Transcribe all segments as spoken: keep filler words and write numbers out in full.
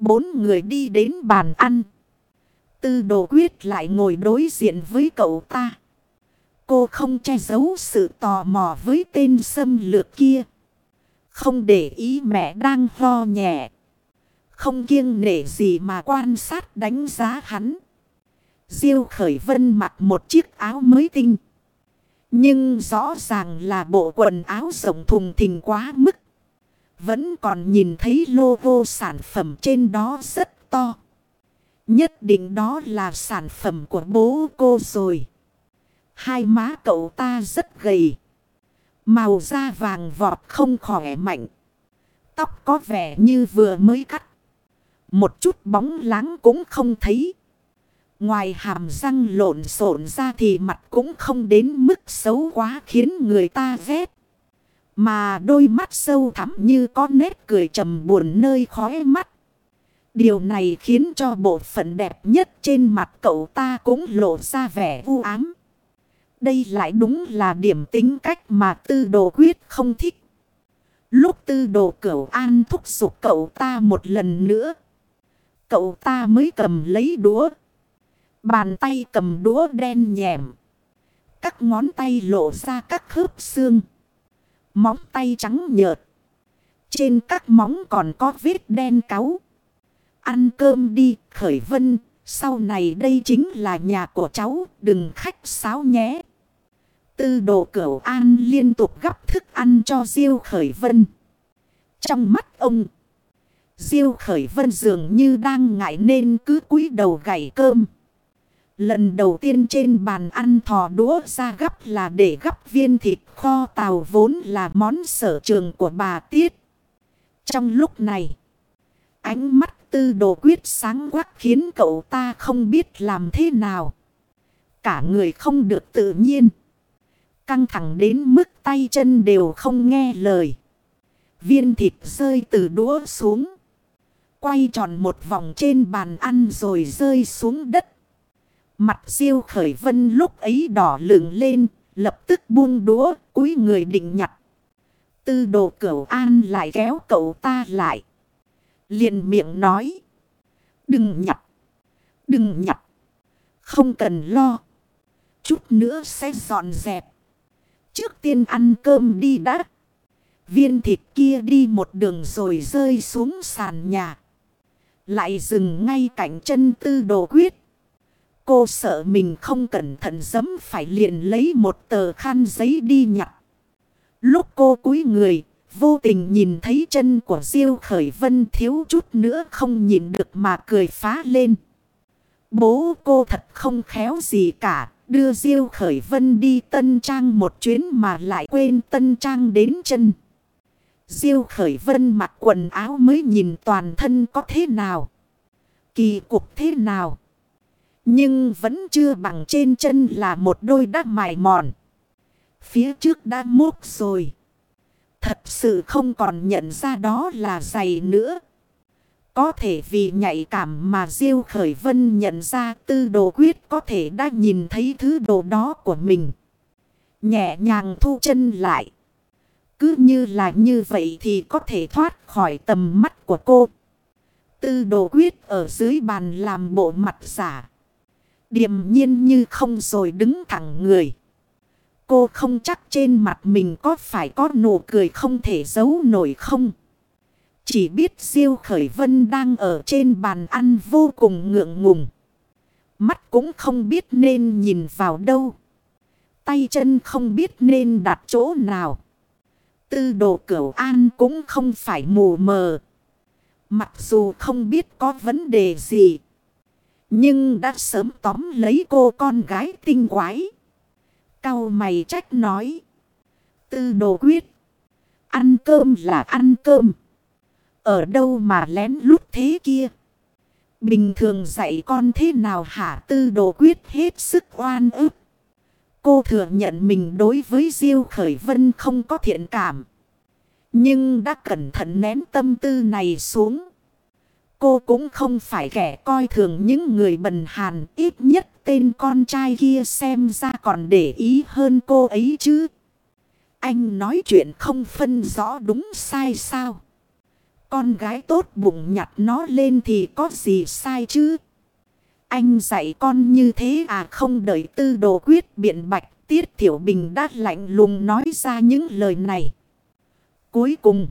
Bốn người đi đến bàn ăn. Tư Đồ Quyết lại ngồi đối diện với cậu ta. Cô không che giấu sự tò mò với tên xâm lược kia. Không để ý mẹ đang ho nhẹ. Không kiêng nể gì mà quan sát đánh giá hắn. Diêu Khởi Vân mặc một chiếc áo mới tinh. Nhưng rõ ràng là bộ quần áo rộng thùng thình quá mức. Vẫn còn nhìn thấy logo sản phẩm trên đó rất to. Nhất định đó là sản phẩm của bố cô rồi. Hai má cậu ta rất gầy. Màu da vàng vọt không khỏe mạnh. Tóc có vẻ như vừa mới cắt. Một chút bóng láng cũng không thấy. Ngoài hàm răng lộn xộn ra thì mặt cũng không đến mức xấu quá khiến người ta ghét. Mà đôi mắt sâu thẳm như có nét cười trầm buồn nơi khóe mắt. Điều này khiến cho bộ phận đẹp nhất trên mặt cậu ta cũng lộ ra vẻ u ám. Đây lại đúng là điểm tính cách mà Tư Đồ Quyết không thích. Lúc Tư Đồ Cửu An thúc giục cậu ta một lần nữa, cậu ta mới cầm lấy đũa. Bàn tay cầm đũa đen nhẹm. Các ngón tay lộ ra các khớp xương. Móng tay trắng nhợt. Trên các móng còn có vết đen cáu. Ăn cơm đi Khởi Vân. Sau này đây chính là nhà của cháu. Đừng khách sáo nhé. Tư Đồ Cửu An liên tục gắp thức ăn cho Diêu Khởi Vân. Trong mắt ông, Diêu Khởi Vân dường như đang ngại nên cứ cúi đầu gảy cơm. Lần đầu tiên trên bàn ăn thò đũa ra gắp là để gắp viên thịt kho tàu vốn là món sở trường của bà Tiết. Trong lúc này, ánh mắt Tư Đồ Quyết sáng quắc khiến cậu ta không biết làm thế nào. Cả người không được tự nhiên. Căng thẳng đến mức tay chân đều không nghe lời. Viên thịt rơi từ đũa xuống. Quay tròn một vòng trên bàn ăn rồi rơi xuống đất. Mặt Diêu Khởi Vân lúc ấy đỏ lửng lên. Lập tức buông đũa cúi người định nhặt. Tư Đồ Cửu An lại kéo cậu ta lại. Liền miệng nói. Đừng nhặt. Đừng nhặt. Không cần lo. Chút nữa sẽ dọn dẹp. Trước tiên ăn cơm đi đã. Viên thịt kia đi một đường rồi rơi xuống sàn nhà. Lại dừng ngay cạnh chân Tư Đồ Quyết. Cô sợ mình không cẩn thận giẫm phải liền lấy một tờ khăn giấy đi nhặt. Lúc cô cúi người, vô tình nhìn thấy chân của Diêu Khởi Vân thiếu chút nữa không nhìn được mà cười phá lên. Bố cô thật không khéo gì cả. Đưa Diêu Khởi Vân đi Tân Trang một chuyến mà lại quên Tân Trang đến chân. Diêu Khởi Vân mặc quần áo mới nhìn toàn thân có thế nào. Kỳ cục thế nào. Nhưng vẫn chưa bằng trên chân là một đôi đá mài mòn. Phía trước đã mốc rồi. Thật sự không còn nhận ra đó là giày nữa. Có thể vì nhạy cảm mà Diêu Khởi Vân nhận ra Tư Đồ Quyết có thể đã nhìn thấy thứ đồ đó của mình. Nhẹ nhàng thu chân lại. Cứ như là như vậy thì có thể thoát khỏi tầm mắt của cô. Tư Đồ Quyết ở dưới bàn làm bộ mặt giả. Điềm nhiên như không rồi đứng thẳng người. Cô không chắc trên mặt mình có phải có nụ cười không thể giấu nổi không. Chỉ biết Diêu Khởi Vân đang ở trên bàn ăn vô cùng ngượng ngùng. Mắt cũng không biết nên nhìn vào đâu. Tay chân không biết nên đặt chỗ nào. Tư Đồ Cửu An cũng không phải mù mờ. Mặc dù không biết có vấn đề gì. Nhưng đã sớm tóm lấy cô con gái tinh quái. Cau mày trách nói. Tư Đồ Quyết. Ăn cơm là ăn cơm. Ở đâu mà lén lút thế kia. Bình thường dạy con thế nào hả? Tư Đồ Quyết hết sức oan ức. Cô thừa nhận mình đối với Diêu Khởi Vân không có thiện cảm. Nhưng đã cẩn thận nén tâm tư này xuống. Cô cũng không phải kẻ coi thường những người bần hàn. Ít nhất tên con trai kia xem ra còn để ý hơn cô ấy chứ. Anh nói chuyện không phân rõ đúng sai sao? Con gái tốt bụng nhặt nó lên thì có gì sai chứ? Anh dạy con như thế à? Không đợi Tư Đồ Quyết biện bạch, Tiết Thiểu Bình đã lạnh lùng nói ra những lời này. Cuối cùng,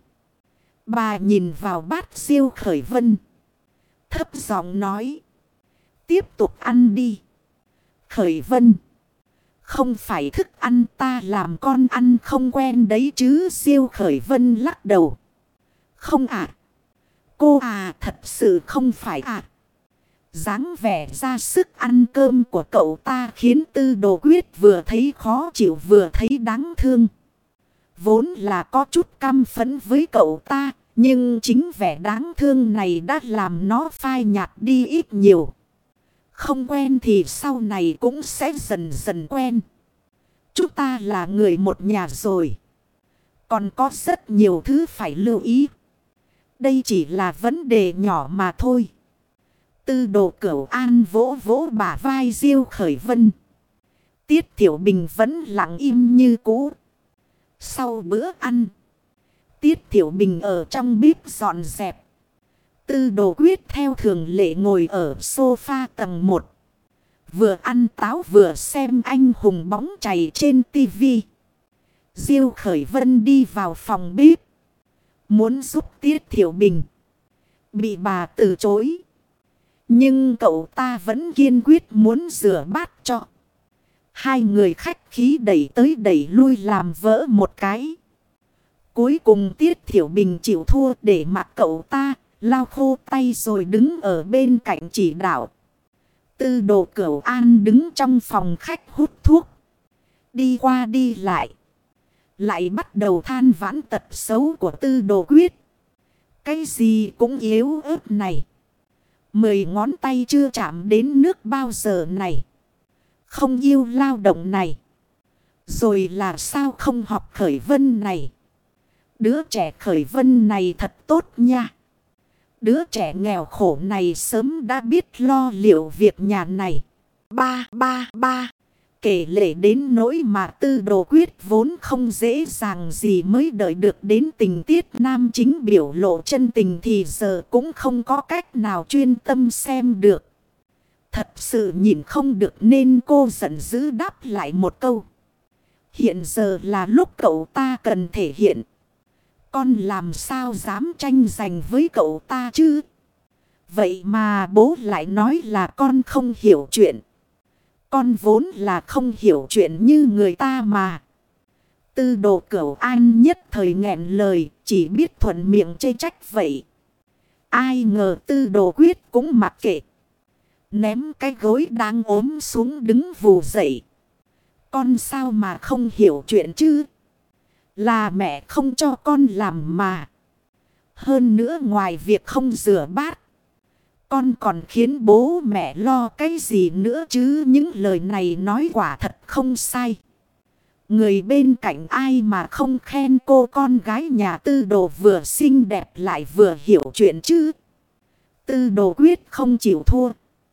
bà nhìn vào bát Diêu Khởi Vân, thấp giọng nói: tiếp tục ăn đi. Khởi Vân, không phải thức ăn ta làm con ăn không quen đấy chứ. Diêu Khởi Vân lắc đầu: không ạ. Cô à, thật sự không phải ạ. À. Dáng vẻ ra sức ăn cơm của cậu ta khiến Tư Đồ Quyết vừa thấy khó chịu vừa thấy đáng thương. Vốn là có chút căm phẫn với cậu ta, nhưng chính vẻ đáng thương này đã làm nó phai nhạt đi ít nhiều. Không quen thì sau này cũng sẽ dần dần quen. Chúng ta là người một nhà rồi. Còn có rất nhiều thứ phải lưu ý. Đây chỉ là vấn đề nhỏ mà thôi. Tư Đồ Cửu An vỗ vỗ bả vai Diêu Khởi Vân. Tiết Thiểu Bình vẫn lặng im như cũ. Sau bữa ăn, Tiết Thiểu Bình ở trong bếp dọn dẹp. Tư Đồ Quyết theo thường lệ ngồi ở sofa tầng một. Vừa ăn táo vừa xem anh hùng bóng chày trên tivi. Diêu Khởi Vân đi vào phòng bếp, muốn giúp Tiết Thiểu Bình, bị bà từ chối. Nhưng cậu ta vẫn kiên quyết muốn rửa bát cho. Hai người khách khí đẩy tới đẩy lui làm vỡ một cái. Cuối cùng Tiết Thiểu Bình chịu thua để mặc cậu ta lau khô tay rồi đứng ở bên cạnh chỉ đạo. Tư Đồ Cửu An đứng trong phòng khách hút thuốc, đi qua đi lại. Lại bắt đầu than vãn tật xấu của Tư Đồ Quyết. Cái gì cũng yếu ớt này. Mười ngón tay chưa chạm đến nước bao giờ này. Không yêu lao động này. Rồi là sao không học Khởi Vân này. Đứa trẻ Khởi Vân này thật tốt nha. Đứa trẻ nghèo khổ này sớm đã biết lo liệu việc nhà này. Ba, ba, ba. Kể lể đến nỗi mà Tư Đồ Quyết vốn không dễ dàng gì mới đợi được đến tình tiết nam chính biểu lộ chân tình thì giờ cũng không có cách nào chuyên tâm xem được. Thật sự nhìn không được nên cô giận dữ đáp lại một câu. Hiện giờ là lúc cậu ta cần thể hiện. Con làm sao dám tranh giành với cậu ta chứ? Vậy mà bố lại nói là con không hiểu chuyện. Con vốn là không hiểu chuyện như người ta mà. Tư Đồ Cửu An nhất thời nghẹn lời, chỉ biết thuận miệng chê trách vậy. Ai ngờ Tư Đồ Quyết cũng mặc kệ. Ném cái gối đang ốm xuống đứng vù dậy. Con sao mà không hiểu chuyện chứ? Là mẹ không cho con làm mà. Hơn nữa ngoài việc không rửa bát, con còn khiến bố mẹ lo cái gì nữa chứ? Những lời này nói quả thật không sai. Người bên cạnh ai mà không khen cô con gái nhà Tư Đồ vừa xinh đẹp lại vừa hiểu chuyện chứ? Tư Đồ Quyết không chịu thua.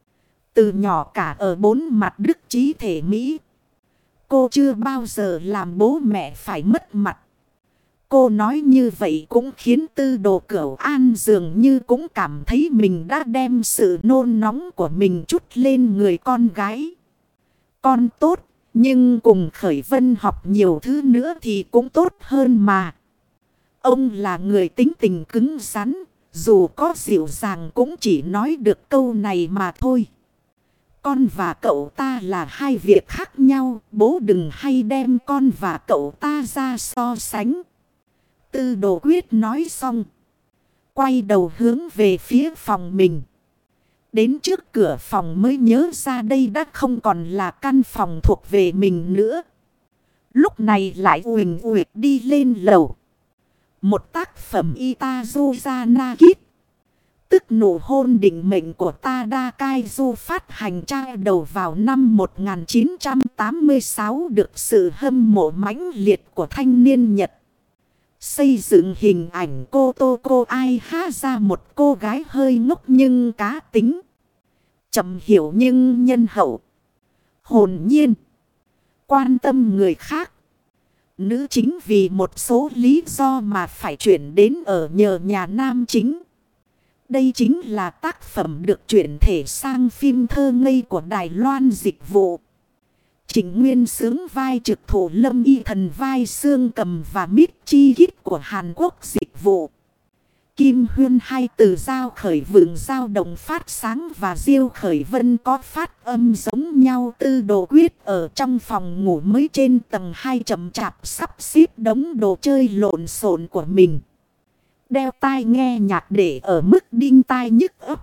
Từ nhỏ cả ở bốn mặt đức trí thể Mỹ, cô chưa bao giờ làm bố mẹ phải mất mặt. Cô nói như vậy cũng khiến Tư Đồ Cửu An dường như cũng cảm thấy mình đã đem sự nôn nóng của mình trút lên người con gái. Con tốt, nhưng cùng Khởi Vân học nhiều thứ nữa thì cũng tốt hơn mà. Ông là người tính tình cứng rắn, dù có dịu dàng cũng chỉ nói được câu này mà thôi. Con và cậu ta là hai việc khác nhau, bố đừng hay đem con và cậu ta ra so sánh. Tư Đồ Quyết nói xong, quay đầu hướng về phía phòng mình. Đến trước cửa phòng mới nhớ ra đây đã không còn là căn phòng thuộc về mình nữa. Lúc này lại uỳnh uỵch đi lên lầu. Một tác phẩm Itazuzana Kit, tức nụ hôn định mệnh của Tadakaiju, phát hành tra đầu vào năm một nghìn chín trăm tám mươi sáu, được sự hâm mộ mãnh liệt của thanh niên Nhật. Xây dựng hình ảnh cô Toko Ai ha ra một cô gái hơi ngốc nhưng cá tính, chậm hiểu nhưng nhân hậu, hồn nhiên, quan tâm người khác, Nữ chính vì một số lý do mà phải chuyển đến ở nhờ nhà nam chính. Đây chính là tác phẩm được chuyển thể sang phim thơ ngây của Đài Loan dịch vụ. Trịnh Nguyên sướng vai trực thủ, Lâm Y Thần vai xương cầm và Mít Chi Kít của Hàn Quốc dịch vụ. Kim Huyên hai từ Giao Khởi Vượng Giao Động phát sáng và Diêu Khởi Vân có phát âm giống nhau. Tư Đồ Quyết ở trong phòng ngủ mới trên tầng hai chậm chạp sắp xếp đống đồ chơi lộn xộn của mình. Đeo tai nghe nhạc để ở mức đinh tai nhức ấp.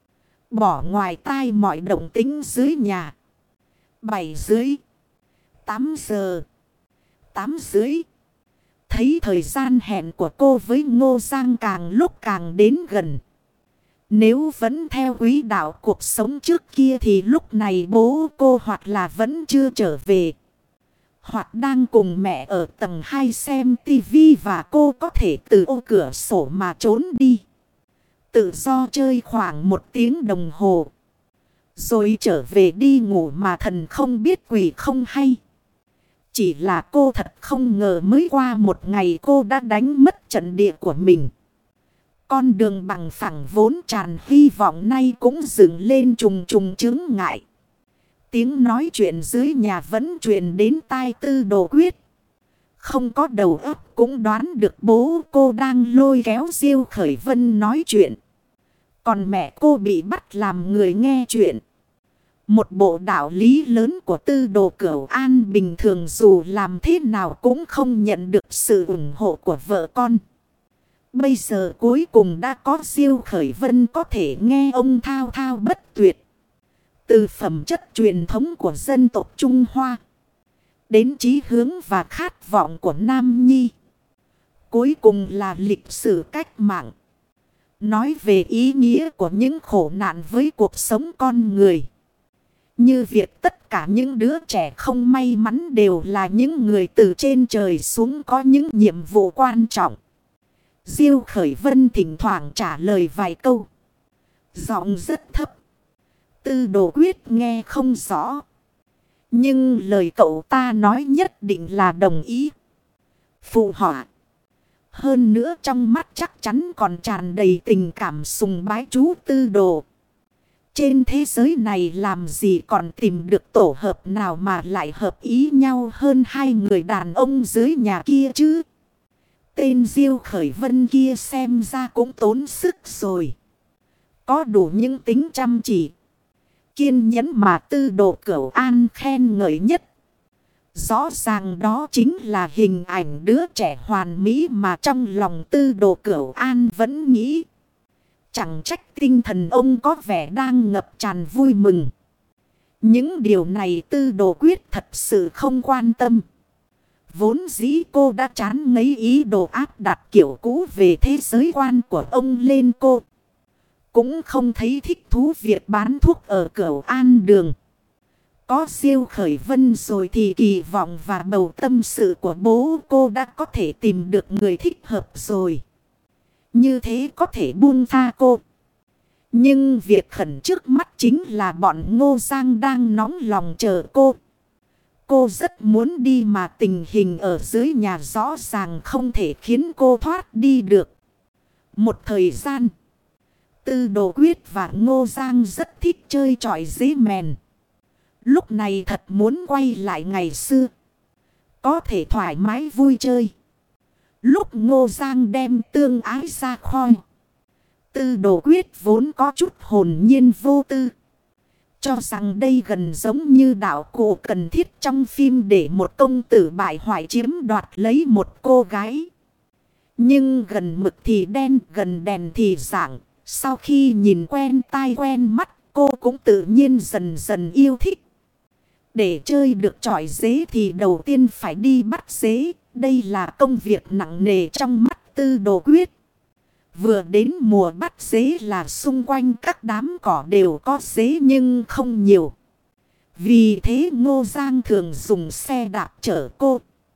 Bỏ ngoài tai mọi động tĩnh dưới nhà. Bảy dưới. Tám giờ. Tám dưới. Thấy thời gian hẹn của cô với Ngô Giang càng lúc càng đến gần. Nếu vẫn theo quý đạo cuộc sống trước kia thì lúc này bố cô hoặc là vẫn chưa trở về, hoặc đang cùng mẹ ở tầng hai xem tivi và cô có thể từ ô cửa sổ mà trốn đi. Tự do chơi khoảng một tiếng đồng hồ. Rồi trở về đi ngủ mà thần không biết quỷ không hay. Chỉ là cô thật không ngờ mới qua một ngày cô đã đánh mất trận địa của mình. Con đường bằng phẳng vốn tràn hy vọng nay cũng dựng lên trùng trùng chướng ngại. Tiếng nói chuyện dưới nhà vẫn truyền đến tai Tư Đồ Quyết. Không có đầu óc cũng đoán được bố cô đang lôi kéo Diêu Khởi Vân nói chuyện. Còn mẹ cô bị bắt làm người nghe chuyện. Một bộ đạo lý lớn của Tư Đồ Cửu An bình thường dù làm thế nào cũng không nhận được sự ủng hộ của vợ con. Bây giờ cuối cùng đã có Diêu Khởi Vân có thể nghe ông thao thao bất tuyệt. Từ phẩm chất truyền thống của dân tộc Trung Hoa đến chí hướng và khát vọng của Nam Nhi. Cuối cùng là lịch sử cách mạng. Nói về ý nghĩa của những khổ nạn với cuộc sống con người. Như việc tất cả những đứa trẻ không may mắn đều là những người từ trên trời xuống có những nhiệm vụ quan trọng. Diêu Khởi Vân thỉnh thoảng trả lời vài câu. Giọng rất thấp. Tư Đồ Quyết nghe không rõ. Nhưng lời cậu ta nói nhất định là đồng ý. Phụ họa. Hơn nữa trong mắt chắc chắn còn tràn đầy tình cảm sùng bái chú Tư Đồ. Trên thế giới này làm gì còn tìm được tổ hợp nào mà lại hợp ý nhau hơn hai người đàn ông dưới nhà kia chứ. Tên Diêu Khởi Vân kia xem ra cũng tốn sức rồi. Có đủ những tính chăm chỉ, kiên nhẫn mà Tư Đồ Cửu An khen ngợi nhất. Rõ ràng đó chính là hình ảnh đứa trẻ hoàn mỹ mà trong lòng Tư Đồ Cửu An vẫn nghĩ. Chẳng trách tinh thần ông có vẻ đang ngập tràn vui mừng. Những điều này Tư Đồ Quyết thật sự không quan tâm. Vốn dĩ cô đã chán ngấy ý đồ áp đặt kiểu cũ về thế giới quan của ông lên cô. Cũng không thấy thích thú việc bán thuốc ở Cửu An đường. Có Diêu Khởi Vân rồi thì kỳ vọng và bầu tâm sự của bố cô đã có thể tìm được người thích hợp rồi. Như thế có thể buông tha cô. Nhưng việc khẩn trước mắt chính là bọn Ngô Giang đang nóng lòng chờ cô. Cô rất muốn đi mà tình hình ở dưới nhà rõ ràng không thể khiến cô thoát đi được. Một thời gian, Tư Đồ Quyết và Ngô Giang rất thích chơi trọi dế mèn. Lúc này thật muốn quay lại ngày xưa. Có thể thoải mái vui chơi. Lúc Ngô Giang đem tương ái ra khoi, Tư Đồ Quyết vốn có chút hồn nhiên vô tư. Cho rằng đây gần giống như đạo cụ cần thiết trong phim để một công tử bại hoại chiếm đoạt lấy một cô gái. Nhưng gần mực thì đen, gần đèn thì rạng. Sau khi nhìn quen tai quen mắt, cô cũng tự nhiên dần dần yêu thích. Để chơi được trọi dế thì đầu tiên phải đi bắt dế. Đây là công việc nặng nề trong mắt Tư Đồ Quyết. Vừa đến mùa bắt dế là xung quanh các đám cỏ đều có dế nhưng không nhiều. Vì thế Ngô Giang thường dùng xe đạp chở cô.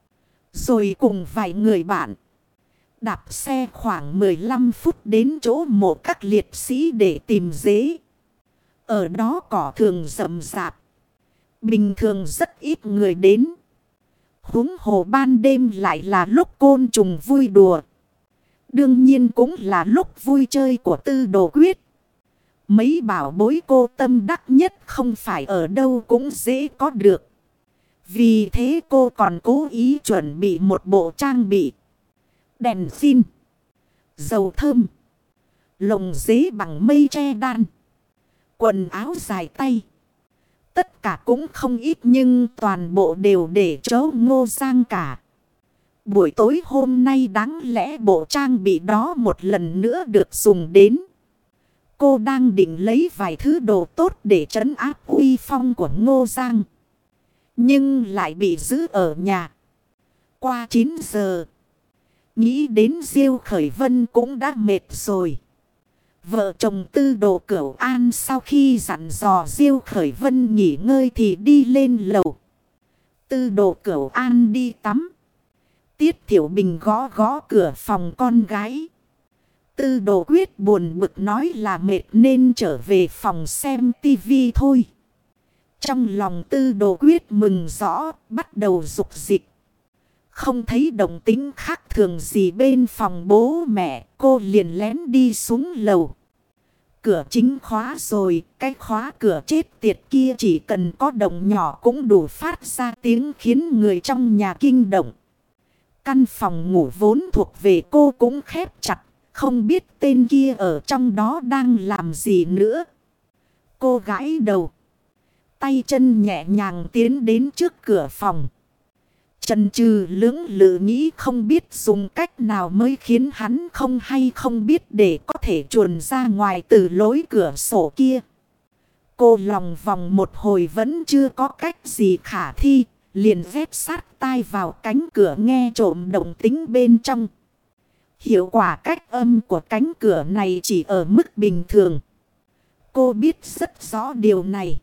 Rồi cùng vài người bạn đạp xe khoảng mười lăm phút đến chỗ mộ các liệt sĩ để tìm dế. Ở đó cỏ thường rậm rạp. Bình thường rất ít người đến. Huống hồ ban đêm lại là lúc côn trùng vui đùa. Đương nhiên cũng là lúc vui chơi của Tư Đồ Quyết. Mấy bảo bối cô tâm đắc nhất không phải ở đâu cũng dễ có được. Vì thế cô còn cố ý chuẩn bị một bộ trang bị. Đèn pin, dầu thơm, lồng dế bằng mây tre đan, quần áo dài tay. Tất cả cũng không ít nhưng toàn bộ đều để cho Ngô Giang cả. Buổi tối hôm nay đáng lẽ bộ trang bị đó một lần nữa được dùng đến. Cô đang định lấy vài thứ đồ tốt để trấn áp uy phong của Ngô Giang. Nhưng lại bị giữ ở nhà. Qua chín giờ. Nghĩ đến Diêu Khởi Vân cũng đã mệt rồi. Vợ chồng Tư Đồ Cửu An sau khi dặn dò Diêu Khởi Vân nghỉ ngơi thì đi lên lầu. Tư Đồ Cửu An đi tắm. Tiết Thiểu Bình gõ gõ cửa phòng con gái. Tư Đồ Quyết buồn bực nói là mệt nên trở về phòng xem tivi thôi. Trong lòng Tư Đồ Quyết mừng rõ, bắt đầu dục dịch. Không thấy động tính khác thường gì bên phòng bố mẹ, cô liền lén đi xuống lầu. Cửa chính khóa rồi, cái khóa cửa chết tiệt kia chỉ cần có động nhỏ cũng đủ phát ra tiếng khiến người trong nhà kinh động. Căn phòng ngủ vốn thuộc về cô cũng khép chặt, không biết tên kia ở trong đó đang làm gì nữa. Cô gãi đầu, tay chân nhẹ nhàng tiến đến trước cửa phòng. Chần chừ lưỡng lự nghĩ không biết dùng cách nào mới khiến hắn không hay không biết để có thể chuồn ra ngoài từ lối cửa sổ kia. Cô lòng vòng một hồi vẫn chưa có cách gì khả thi, liền ghép sát tai vào cánh cửa nghe trộm động tính bên trong. Hiệu quả cách âm của cánh cửa này chỉ ở mức bình thường. Cô biết rất rõ điều này.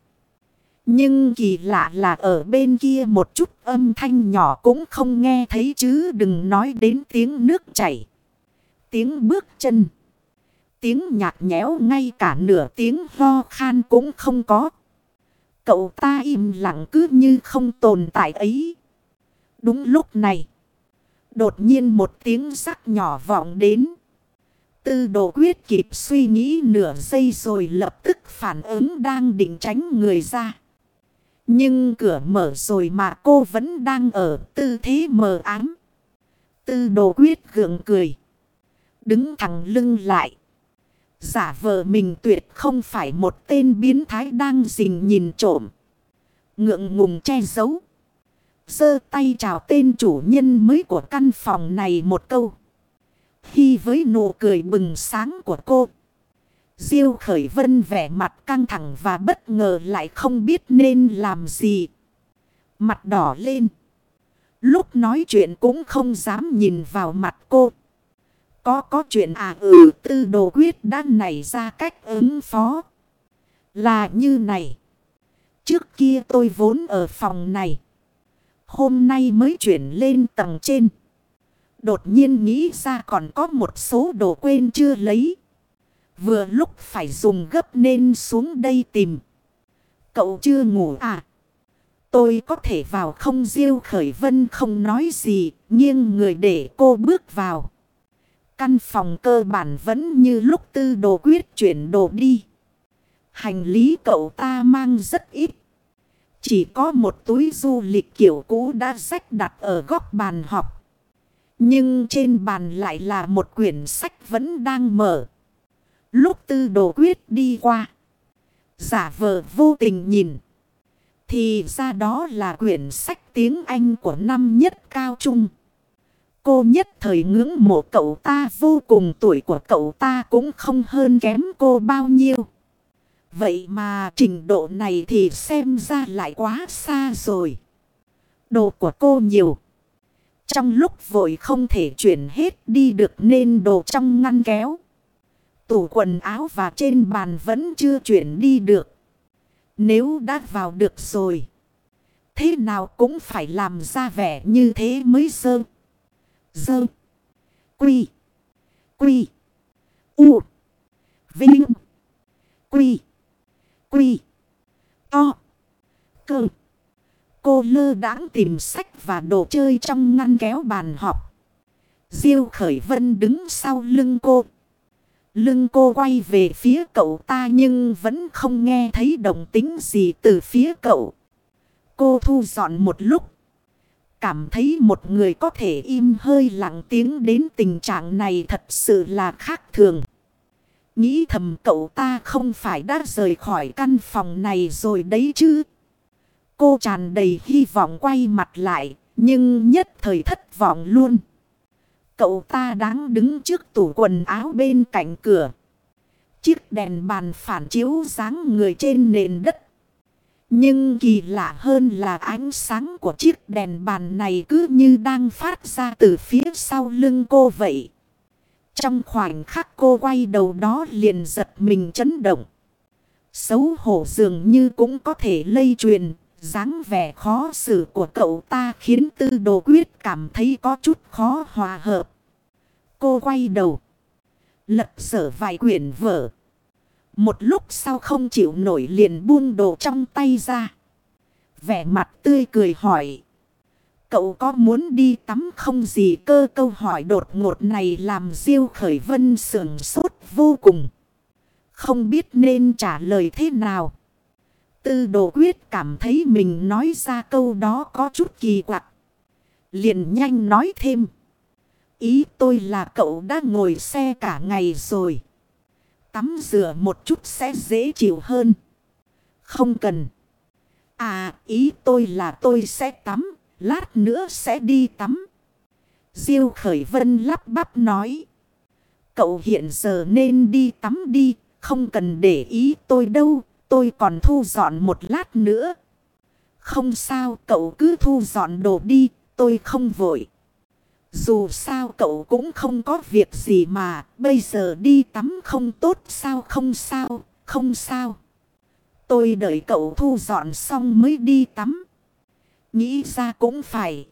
Nhưng kỳ lạ là ở bên kia một chút âm thanh nhỏ cũng không nghe thấy chứ đừng nói đến tiếng nước chảy. Tiếng bước chân. Tiếng nhạt nhẽo ngay cả nửa tiếng ho khan cũng không có. Cậu ta im lặng cứ như không tồn tại ấy. Đúng lúc này. Đột nhiên một tiếng sắc nhỏ vọng đến. Tư Đồ Quyết kịp suy nghĩ nửa giây rồi lập tức phản ứng đang định tránh người ra. Nhưng cửa mở rồi mà cô vẫn đang ở tư thế mờ ám. Tư Đồ Quyết gượng cười. Đứng thẳng lưng lại. Giả vờ mình tuyệt không phải một tên biến thái đang rình nhìn trộm. Ngượng ngùng che giấu. Giơ tay chào tên chủ nhân mới của căn phòng này một câu. Khi với nụ cười bừng sáng của cô. Diêu Khởi Vân vẻ mặt căng thẳng và bất ngờ lại không biết nên làm gì. Mặt đỏ lên. Lúc nói chuyện cũng không dám nhìn vào mặt cô. Có có chuyện à ừ Tư Đồ Quyết đã nảy ra cách ứng phó. Là như này. Trước kia tôi vốn ở phòng này. Hôm nay mới chuyển lên tầng trên. Đột nhiên nghĩ ra còn có một số đồ quên chưa lấy. Vừa lúc phải dùng gấp nên xuống đây tìm. Cậu chưa ngủ à? Tôi có thể vào không? Diêu Khởi Vân không nói gì, nghiêng người để cô bước vào. Căn phòng cơ bản vẫn như lúc Tư Đồ Quyết chuyển đồ đi. Hành lý cậu ta mang rất ít. Chỉ có một túi du lịch kiểu cũ đã rách đặt ở góc bàn học. Nhưng trên bàn lại là một quyển sách vẫn đang mở. Lúc Tư Đồ Quyết đi qua. Giả vờ vô tình nhìn. Thì ra đó là quyển sách tiếng Anh của năm nhất cao trung. Cô nhất thời ngưỡng mộ cậu ta vô cùng, tuổi của cậu ta cũng không hơn kém cô bao nhiêu. Vậy mà trình độ này thì xem ra lại quá xa rồi. Đồ của cô nhiều. Trong lúc vội không thể chuyển hết đi được nên đồ trong ngăn kéo, tủ quần áo và trên bàn vẫn chưa chuyển đi được. Nếu đã vào được rồi, thế nào cũng phải làm ra vẻ như thế mới dơ. Dơ. Quy. Quy. U. Vinh. Quy. Quy. To. Cơ. Cô lơ đãng tìm sách và đồ chơi trong ngăn kéo bàn học. Diêu Khởi Vân đứng sau lưng cô. Lưng cô quay về phía cậu ta nhưng vẫn không nghe thấy động tĩnh gì từ phía cậu. Cô thu dọn một lúc. Cảm thấy một người có thể im hơi lặng tiếng đến tình trạng này thật sự là khác thường. Nghĩ thầm cậu ta không phải đã rời khỏi căn phòng này rồi đấy chứ. Cô tràn đầy hy vọng quay mặt lại, nhưng nhất thời thất vọng luôn. Cậu ta đang đứng trước tủ quần áo bên cạnh cửa. Chiếc đèn bàn phản chiếu dáng người trên nền đất. Nhưng kỳ lạ hơn là ánh sáng của chiếc đèn bàn này cứ như đang phát ra từ phía sau lưng cô vậy. Trong khoảnh khắc cô quay đầu đó liền giật mình chấn động. Xấu hổ dường như cũng có thể lây truyền. Dáng vẻ khó xử của cậu ta khiến Tư Đồ Quyết cảm thấy có chút khó hòa hợp. Cô quay đầu. Lật dở vài quyển vở. Một lúc sau không chịu nổi liền buông đồ trong tay ra. Vẻ mặt tươi cười hỏi. Cậu có muốn đi tắm không gì cơ? Câu hỏi đột ngột này làm Diêu Khởi Vân sửng sốt vô cùng. Không biết nên trả lời thế nào. Tư Đồ Quyết cảm thấy mình nói ra câu đó có chút kỳ quặc. Liền nhanh nói thêm. Ý tôi là cậu đã ngồi xe cả ngày rồi. Tắm rửa một chút sẽ dễ chịu hơn. Không cần. À, ý tôi là tôi sẽ tắm. Lát nữa sẽ đi tắm. Diêu Khởi Vân lắp bắp nói. Cậu hiện giờ nên đi tắm đi. Không cần để ý tôi đâu. Tôi còn thu dọn một lát nữa. Không sao, cậu cứ thu dọn đồ đi. Tôi không vội. Dù sao cậu cũng không có việc gì mà. Bây giờ đi tắm không tốt sao? Không sao, không sao. Tôi đợi cậu thu dọn xong mới đi tắm. Nghĩ ra cũng phải.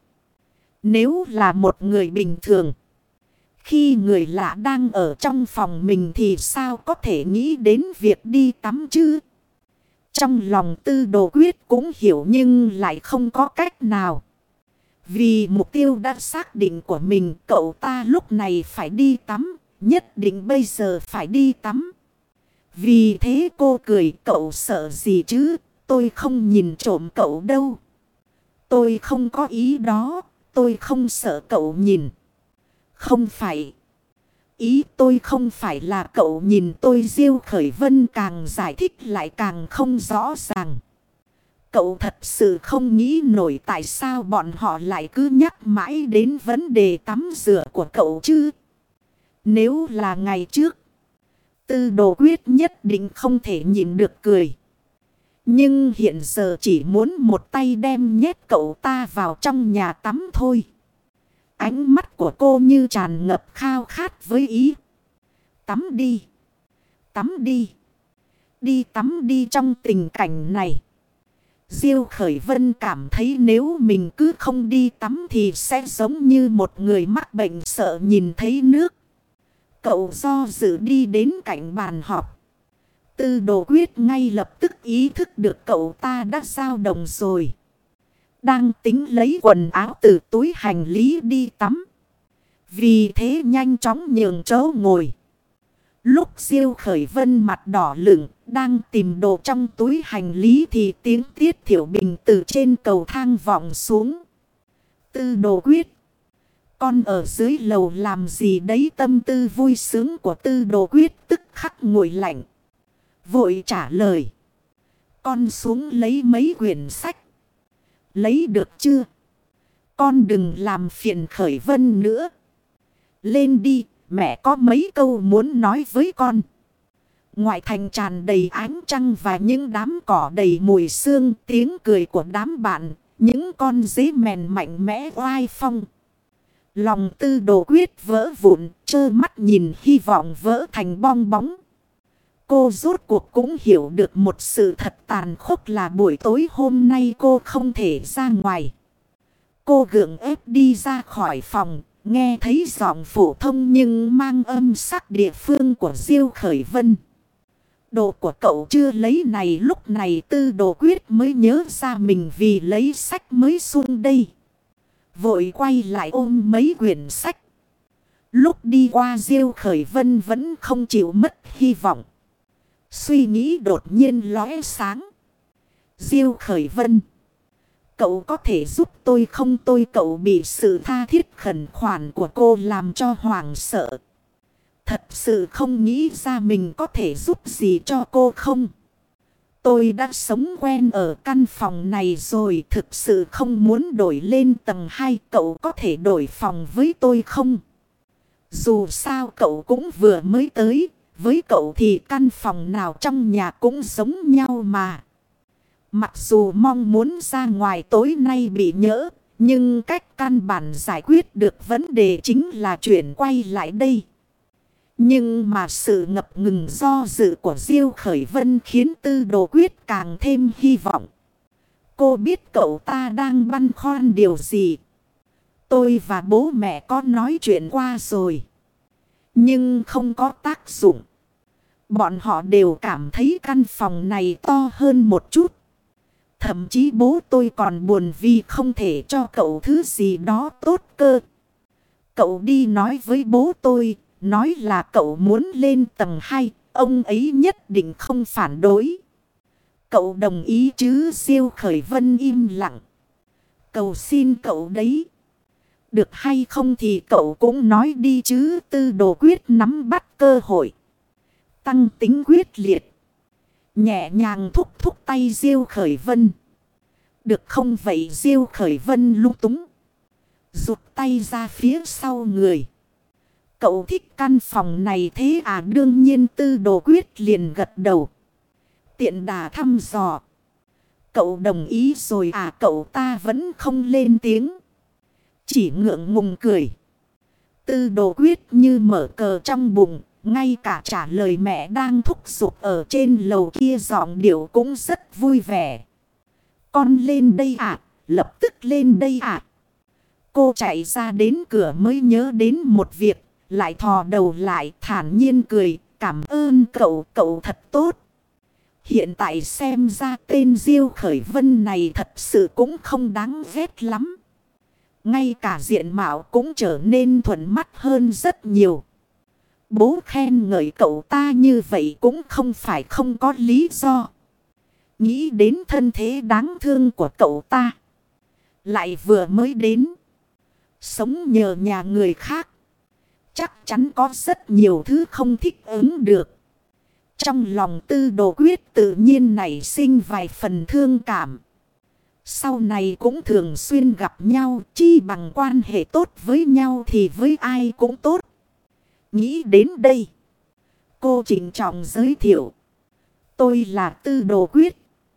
Nếu là một người bình thường, khi người lạ đang ở trong phòng mình thì sao có thể nghĩ đến việc đi tắm chứ? Trong lòng Tư Đồ Quyết cũng hiểu nhưng lại không có cách nào. Vì mục tiêu đã xác định của mình, cậu ta lúc này phải đi tắm, nhất định bây giờ phải đi tắm. Vì thế cô cười, cậu sợ gì chứ, tôi không nhìn trộm cậu đâu. Tôi không có ý đó, tôi không sợ cậu nhìn. Không phải. Ý tôi không phải là cậu nhìn tôi. Diêu Khởi Vân càng giải thích lại càng không rõ ràng. Cậu thật sự không nghĩ nổi tại sao bọn họ lại cứ nhắc mãi đến vấn đề tắm rửa của cậu chứ. Nếu là ngày trước, Tư Đồ Quyết nhất định không thể nhịn được cười. Nhưng hiện giờ chỉ muốn một tay đem nhét cậu ta vào trong nhà tắm thôi. Ánh mắt của cô như tràn ngập khao khát với ý. Tắm đi. Tắm đi. Đi tắm đi. Trong tình cảnh này, Diêu Khởi Vân cảm thấy nếu mình cứ không đi tắm thì sẽ giống như một người mắc bệnh sợ nhìn thấy nước. Cậu do dự đi đến cạnh bàn họp. Tư Đồ Quyết ngay lập tức ý thức được cậu ta đã dao động rồi. Đang tính lấy quần áo từ túi hành lý đi tắm. Vì thế nhanh chóng nhường chỗ ngồi. Lúc Diêu Khởi Vân mặt đỏ lửng đang tìm đồ trong túi hành lý thì tiếng Tiết Thiểu Bình từ trên cầu thang vọng xuống. Tư Đồ Quyết, con ở dưới lầu làm gì đấy? Tâm tư vui sướng của Tư Đồ Quyết tức khắc nguội lạnh. Vội trả lời. Con xuống lấy mấy quyển sách. Lấy được chưa? Con đừng làm phiền Khởi Vân nữa. Lên đi, mẹ có mấy câu muốn nói với con. Ngoại thành tràn đầy ánh trăng và những đám cỏ đầy mùi sương, tiếng cười của đám bạn, những con dế mèn mạnh mẽ oai phong. Lòng Tư Đồ Quyết vỡ vụn, trơ mắt nhìn hy vọng vỡ thành bong bóng. Cô rốt cuộc cũng hiểu được một sự thật tàn khốc là buổi tối hôm nay cô không thể ra ngoài. Cô gượng ép đi ra khỏi phòng, nghe thấy giọng phổ thông nhưng mang âm sắc địa phương của Diêu Khởi Vân. Đồ của cậu chưa lấy này, lúc này Tư Đồ Quyết mới nhớ ra mình vì lấy sách mới xuống đây. Vội quay lại ôm mấy quyển sách. Lúc đi qua Diêu Khởi Vân vẫn không chịu mất hy vọng. Suy nghĩ đột nhiên lóe sáng. Diêu Khởi Vân, cậu có thể giúp tôi không? Tôi cậu bị sự tha thiết khẩn khoản của cô làm cho hoảng sợ. Thật sự không nghĩ ra mình có thể giúp gì cho cô không? Tôi đã sống quen ở căn phòng này rồi, thực sự không muốn đổi lên tầng hai. Cậu có thể đổi phòng với tôi không? Dù sao cậu cũng vừa mới tới, với cậu thì căn phòng nào trong nhà cũng giống nhau mà. Mặc dù mong muốn ra ngoài tối nay bị nhỡ, nhưng cách căn bản giải quyết được vấn đề chính là chuyển quay lại đây. Nhưng mà sự ngập ngừng do dự của Diêu Khởi Vân khiến Tư Đồ Quyết càng thêm hy vọng. Cô biết cậu ta đang băn khoăn điều gì. Tôi và bố mẹ có nói chuyện qua rồi, nhưng không có tác dụng. Bọn họ đều cảm thấy căn phòng này to hơn một chút. Thậm chí bố tôi còn buồn vì không thể cho cậu thứ gì đó tốt cơ. Cậu đi nói với bố tôi, nói là cậu muốn lên tầng hai, ông ấy nhất định không phản đối. Cậu đồng ý chứ? Diêu Khởi Vân im lặng. Cầu xin cậu đấy. Được hay không thì cậu cũng nói đi chứ. Tư Đồ Quyết nắm bắt cơ hội, tăng tính quyết liệt, nhẹ nhàng thúc thúc tay Diêu Khởi Vân. Được không vậy? Diêu Khởi Vân lung túng, rụt tay ra phía sau người. Cậu thích căn phòng này thế à? Đương nhiên. Tư Đồ Quyết liền gật đầu, tiện đà thăm dò. Cậu đồng ý rồi à? Cậu ta vẫn không lên tiếng, chỉ ngượng ngùng cười. Tư Đồ Quyết như mở cờ trong bụng. Ngay cả trả lời mẹ đang thúc giục ở trên lầu kia giọng điệu cũng rất vui vẻ. Con lên đây ạ, lập tức lên đây ạ. Cô chạy ra đến cửa mới nhớ đến một việc, lại thò đầu lại thản nhiên cười. Cảm ơn cậu, cậu thật tốt. Hiện tại xem ra tên Diêu Khởi Vân này thật sự cũng không đáng ghét lắm. Ngay cả diện mạo cũng trở nên thuận mắt hơn rất nhiều. Bố khen ngợi cậu ta như vậy cũng không phải không có lý do. Nghĩ đến thân thế đáng thương của cậu ta, lại vừa mới đến, sống nhờ nhà người khác, chắc chắn có rất nhiều thứ không thích ứng được. Trong lòng Tư Đồ Quyết tự nhiên nảy sinh vài phần thương cảm. Sau này cũng thường xuyên gặp nhau, chi bằng quan hệ tốt với nhau thì với ai cũng tốt. Nghĩ đến đây, cô trịnh trọng giới thiệu. Tôi là Tư Đồ Quyết.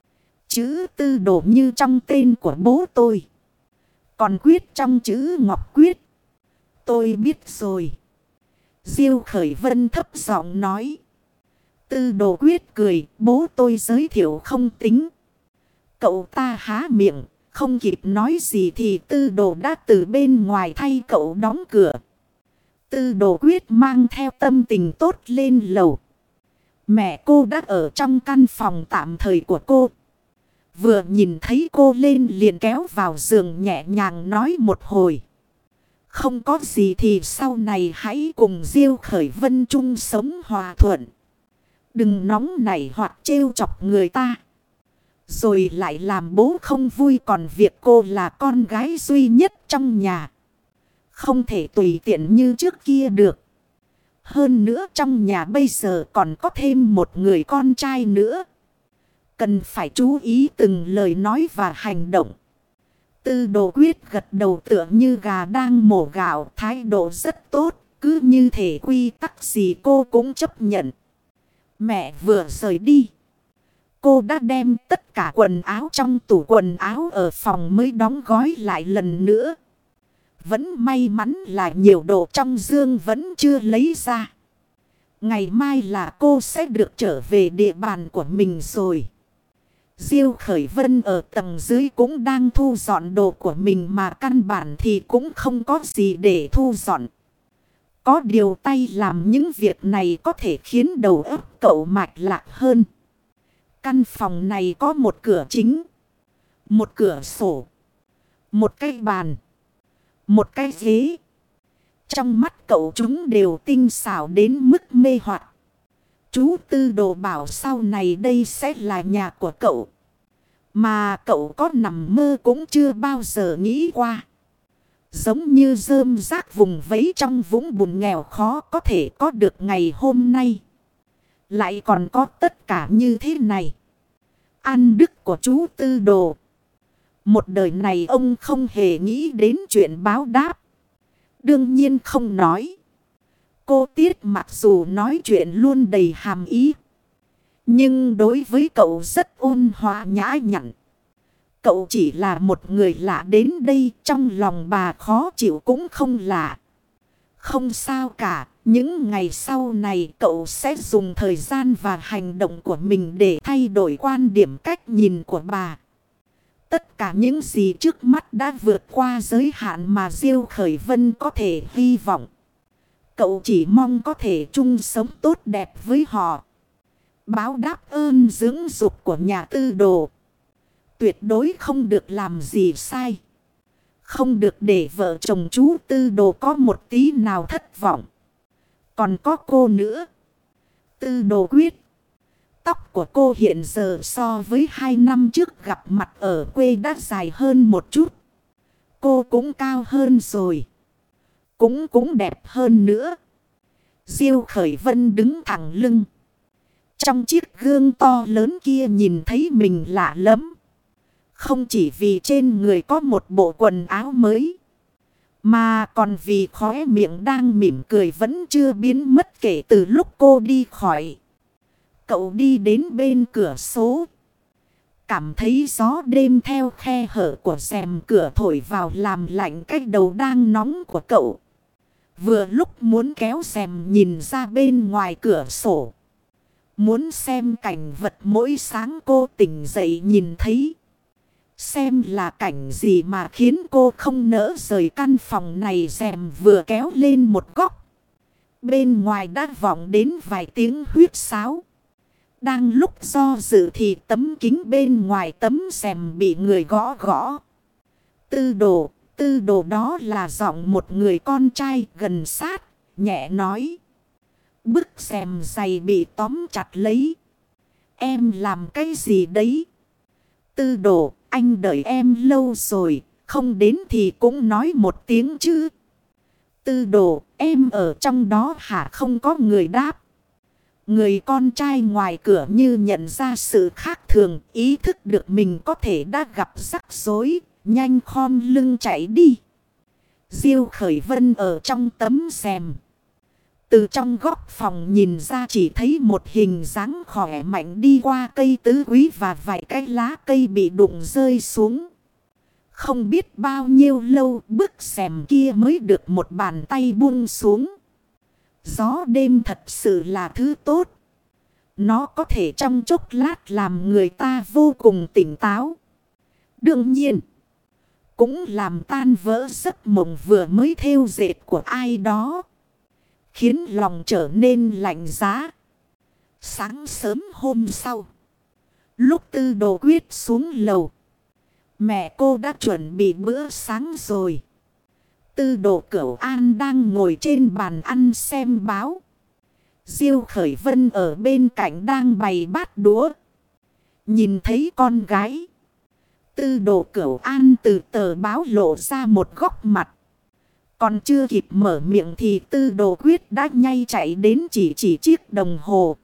Chữ Tư Đồ như trong tên của bố tôi, còn Quyết trong chữ Ngọc Quyết. Tôi biết rồi. Diêu Khởi Vân thấp giọng nói. Tư Đồ Quyết cười. Bố tôi giới thiệu không tính. Cậu ta há miệng, không kịp nói gì thì Tư Đồ đã từ bên ngoài thay cậu đóng cửa. Tư Đồ Quyết mang theo tâm tình tốt lên lầu. Mẹ cô đã ở trong căn phòng tạm thời của cô. Vừa nhìn thấy cô lên liền kéo vào giường nhẹ nhàng nói một hồi. Không có gì thì sau này hãy cùng Diêu Khởi Vân chung sống hòa thuận. Đừng nóng nảy hoặc trêu chọc người ta. Rồi lại làm bố không vui, còn việc cô là con gái duy nhất trong nhà, không thể tùy tiện như trước kia được. Hơn nữa trong nhà bây giờ còn có thêm một người con trai nữa. Cần phải chú ý từng lời nói và hành động. Tư Đồ Quyết gật đầu tựa như gà đang mổ gạo, thái độ rất tốt. Cứ như thể quy tắc gì cô cũng chấp nhận. Mẹ vừa rời đi, cô đã đem tất cả quần áo trong tủ quần áo ở phòng mới đóng gói lại lần nữa. Vẫn may mắn là nhiều đồ trong dương vẫn chưa lấy ra. Ngày mai là cô sẽ được trở về địa bàn của mình rồi. Diêu Khởi Vân ở tầng dưới cũng đang thu dọn đồ của mình mà căn bản thì cũng không có gì để thu dọn. Có điều tay làm những việc này có thể khiến đầu óc cậu mạch lạc hơn. Căn phòng này có một cửa chính, một cửa sổ, một cái bàn, một cái ghế. Trong mắt cậu chúng đều tinh xảo đến mức mê hoặc. Chú Tư Đồ bảo sau này đây sẽ là nhà của cậu. Mà cậu có nằm mơ cũng chưa bao giờ nghĩ qua. Giống như rơm rác vùng vẫy trong vũng bùn nghèo khó có thể có được ngày hôm nay. Lại còn có tất cả như thế này. Ăn đức của chú Tư Đồ. Một đời này ông không hề nghĩ đến chuyện báo đáp. Đương nhiên không nói. Cô Tiết mặc dù nói chuyện luôn đầy hàm ý. Nhưng đối với cậu rất ôn hòa nhã nhặn. Cậu chỉ là một người lạ đến đây, trong lòng bà khó chịu cũng không lạ. Không sao cả, những ngày sau này cậu sẽ dùng thời gian và hành động của mình để thay đổi quan điểm cách nhìn của bà. Tất cả những gì trước mắt đã vượt qua giới hạn mà Diêu Khởi Vân có thể hy vọng. Cậu chỉ mong có thể chung sống tốt đẹp với họ. Báo đáp ơn dưỡng dục của nhà Tư Đồ. Tuyệt đối không được làm gì sai. Không được để vợ chồng chú Tư Đồ có một tí nào thất vọng. Còn có cô nữa. Tư Đồ Quyết. Tóc của cô hiện giờ so với hai năm trước gặp mặt ở quê đã dài hơn một chút. Cô cũng cao hơn rồi. Cũng cũng đẹp hơn nữa. Diêu Khởi Vân đứng thẳng lưng. Trong chiếc gương to lớn kia nhìn thấy mình lạ lắm. Không chỉ vì trên người có một bộ quần áo mới. Mà còn vì khóe miệng đang mỉm cười vẫn chưa biến mất kể từ lúc cô đi khỏi. Cậu đi đến bên cửa sổ. Cảm thấy gió đêm theo khe hở của rèm cửa thổi vào làm lạnh cái đầu đang nóng của cậu. Vừa lúc muốn kéo rèm nhìn ra bên ngoài cửa sổ. Muốn xem cảnh vật mỗi sáng cô tỉnh dậy nhìn thấy. Xem là cảnh gì mà khiến cô không nỡ rời căn phòng này. Rèm vừa kéo lên một góc. Bên ngoài đã vọng đến vài tiếng huýt sáo. Đang lúc do dự thì tấm kính bên ngoài tấm rèm bị người gõ gõ. Tư Đồ, Tư Đồ, đó là giọng một người con trai gần sát, nhẹ nói. Bức rèm dày bị tóm chặt lấy. Em làm cái gì đấy? Tư Đồ, anh đợi em lâu rồi, không đến thì cũng nói một tiếng chứ. Tư Đồ, em ở trong đó hả? Không có người đáp. Người con trai ngoài cửa như nhận ra sự khác thường, ý thức được mình có thể đã gặp rắc rối, nhanh khom lưng chạy đi. Diêu Khởi Vân ở trong tấm rèm. Từ trong góc phòng nhìn ra chỉ thấy một hình dáng khỏe mạnh đi qua cây tứ quý và vài cái lá cây bị đụng rơi xuống. Không biết bao nhiêu lâu bức rèm kia mới được một bàn tay buông xuống. Gió đêm thật sự là thứ tốt. Nó có thể trong chốc lát làm người ta vô cùng tỉnh táo. Đương nhiên, cũng làm tan vỡ giấc mộng vừa mới thêu dệt của ai đó. Khiến lòng trở nên lạnh giá. Sáng sớm hôm sau, lúc Tư Đồ Quyết xuống lầu, mẹ cô đã chuẩn bị bữa sáng rồi. Tư Đồ Cửu An đang ngồi trên bàn ăn xem báo. Diêu Khởi Vân ở bên cạnh đang bày bát đũa. Nhìn thấy con gái, Tư Đồ Cửu An từ tờ báo lộ ra một góc mặt. Còn chưa kịp mở miệng thì Tư Đồ Quyết đã nhay chạy đến chỉ chỉ chiếc đồng hồ.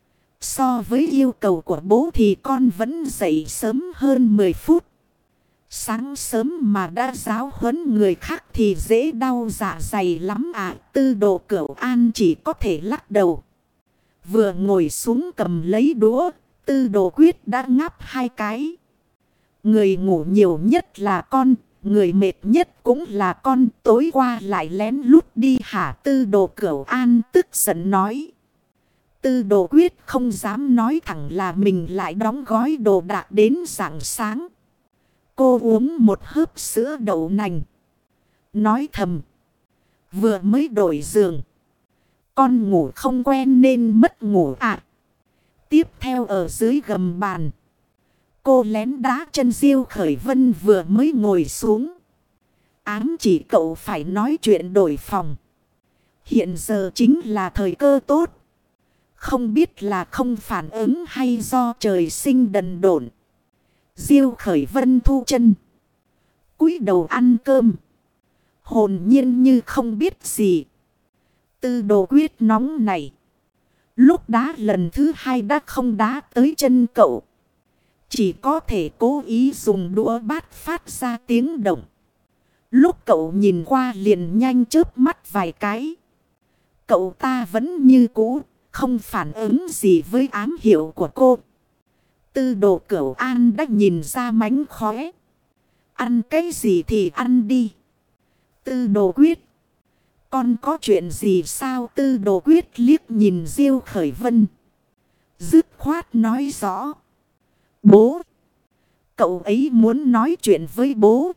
So với yêu cầu của bố thì con vẫn dậy sớm hơn mười phút. Sáng sớm mà đã giáo huấn người khác thì dễ đau dạ dày lắm à. Tư Đồ Cửu An chỉ có thể lắc đầu. Vừa ngồi xuống cầm lấy đũa, Tư Đồ Quyết đã ngáp hai cái. Người ngủ nhiều nhất là con, người mệt nhất cũng là con. Tối qua lại lén lút đi hả? Tư Đồ Cửu An tức giận nói. Tư Đồ Quyết không dám nói thẳng là mình lại đóng gói đồ đạc đến rạng sáng. Cô uống một hớp sữa đậu nành. Nói thầm. Vừa mới đổi giường. con ngủ không quen nên mất ngủ à. Tiếp theo ở dưới gầm bàn. Cô lén đá chân Diêu Khởi Vân vừa mới ngồi xuống. Ám chỉ cậu phải nói chuyện đổi phòng. Hiện giờ chính là thời cơ tốt. Không biết là không phản ứng hay do trời sinh đần độn. Diêu Khởi Vân thu chân. Cúi đầu ăn cơm. Hồn nhiên như không biết gì. Tư Đồ Quyết nóng này. Lúc đá lần thứ hai đã không đá tới chân cậu. Chỉ có thể cố ý dùng đũa bát phát ra tiếng động. Lúc cậu nhìn qua liền nhanh chớp mắt vài cái. Cậu ta vẫn như cũ, không phản ứng gì với ám hiệu của cô. Tư Đồ Cửu An đã nhìn ra mánh khóe. Ăn cái gì thì ăn đi. Tư Đồ Quyết. Con có chuyện gì sao? Tư Đồ Quyết liếc nhìn Diêu Khởi Vân. Dứt khoát nói rõ. Bố. Cậu ấy muốn nói chuyện với bố.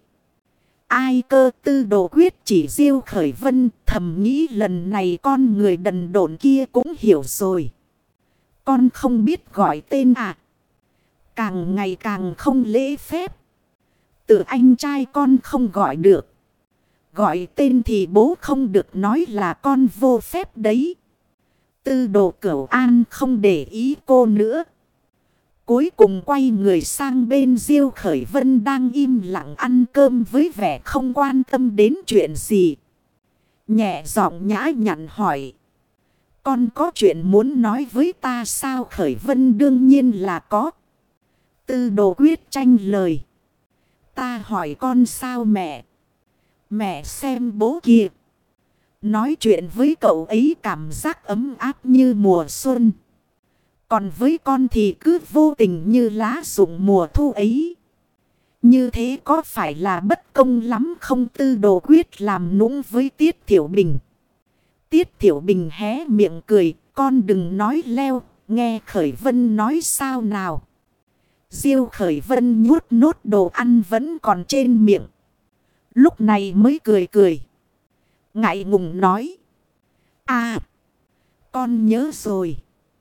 Ai cơ? Tư Đồ Quyết chỉ Diêu Khởi Vân, thầm nghĩ lần này con người đần độn kia cũng hiểu rồi. Con không biết gọi tên à? Càng ngày càng không lễ phép. Từ anh trai con không gọi được. Gọi tên thì bố không được nói là con vô phép đấy. Tư Đồ Cửu An không để ý cô nữa. Cuối cùng quay người sang bên Diêu Khởi Vân đang im lặng ăn cơm với vẻ không quan tâm đến chuyện gì. Nhẹ giọng nhã nhặn hỏi. Con có chuyện muốn nói với ta sao? Khởi Vân đương nhiên là có. Tư Đồ Quyết tranh lời. Ta hỏi con sao mẹ? Mẹ xem bố kìa. Nói chuyện với cậu ấy cảm giác ấm áp như mùa xuân. Còn với con thì cứ vô tình như lá rụng mùa thu ấy. Như thế có phải là bất công lắm không? Tư Đồ Quyết làm nũng với Tiết Thiểu Bình. Tiết Thiểu Bình hé miệng cười. Con đừng nói leo. Nghe Khởi Vân nói sao nào. Diêu Khởi Vân nhút nốt đồ ăn vẫn còn trên miệng. Lúc này mới cười cười. Ngại ngùng nói. À. Con nhớ rồi.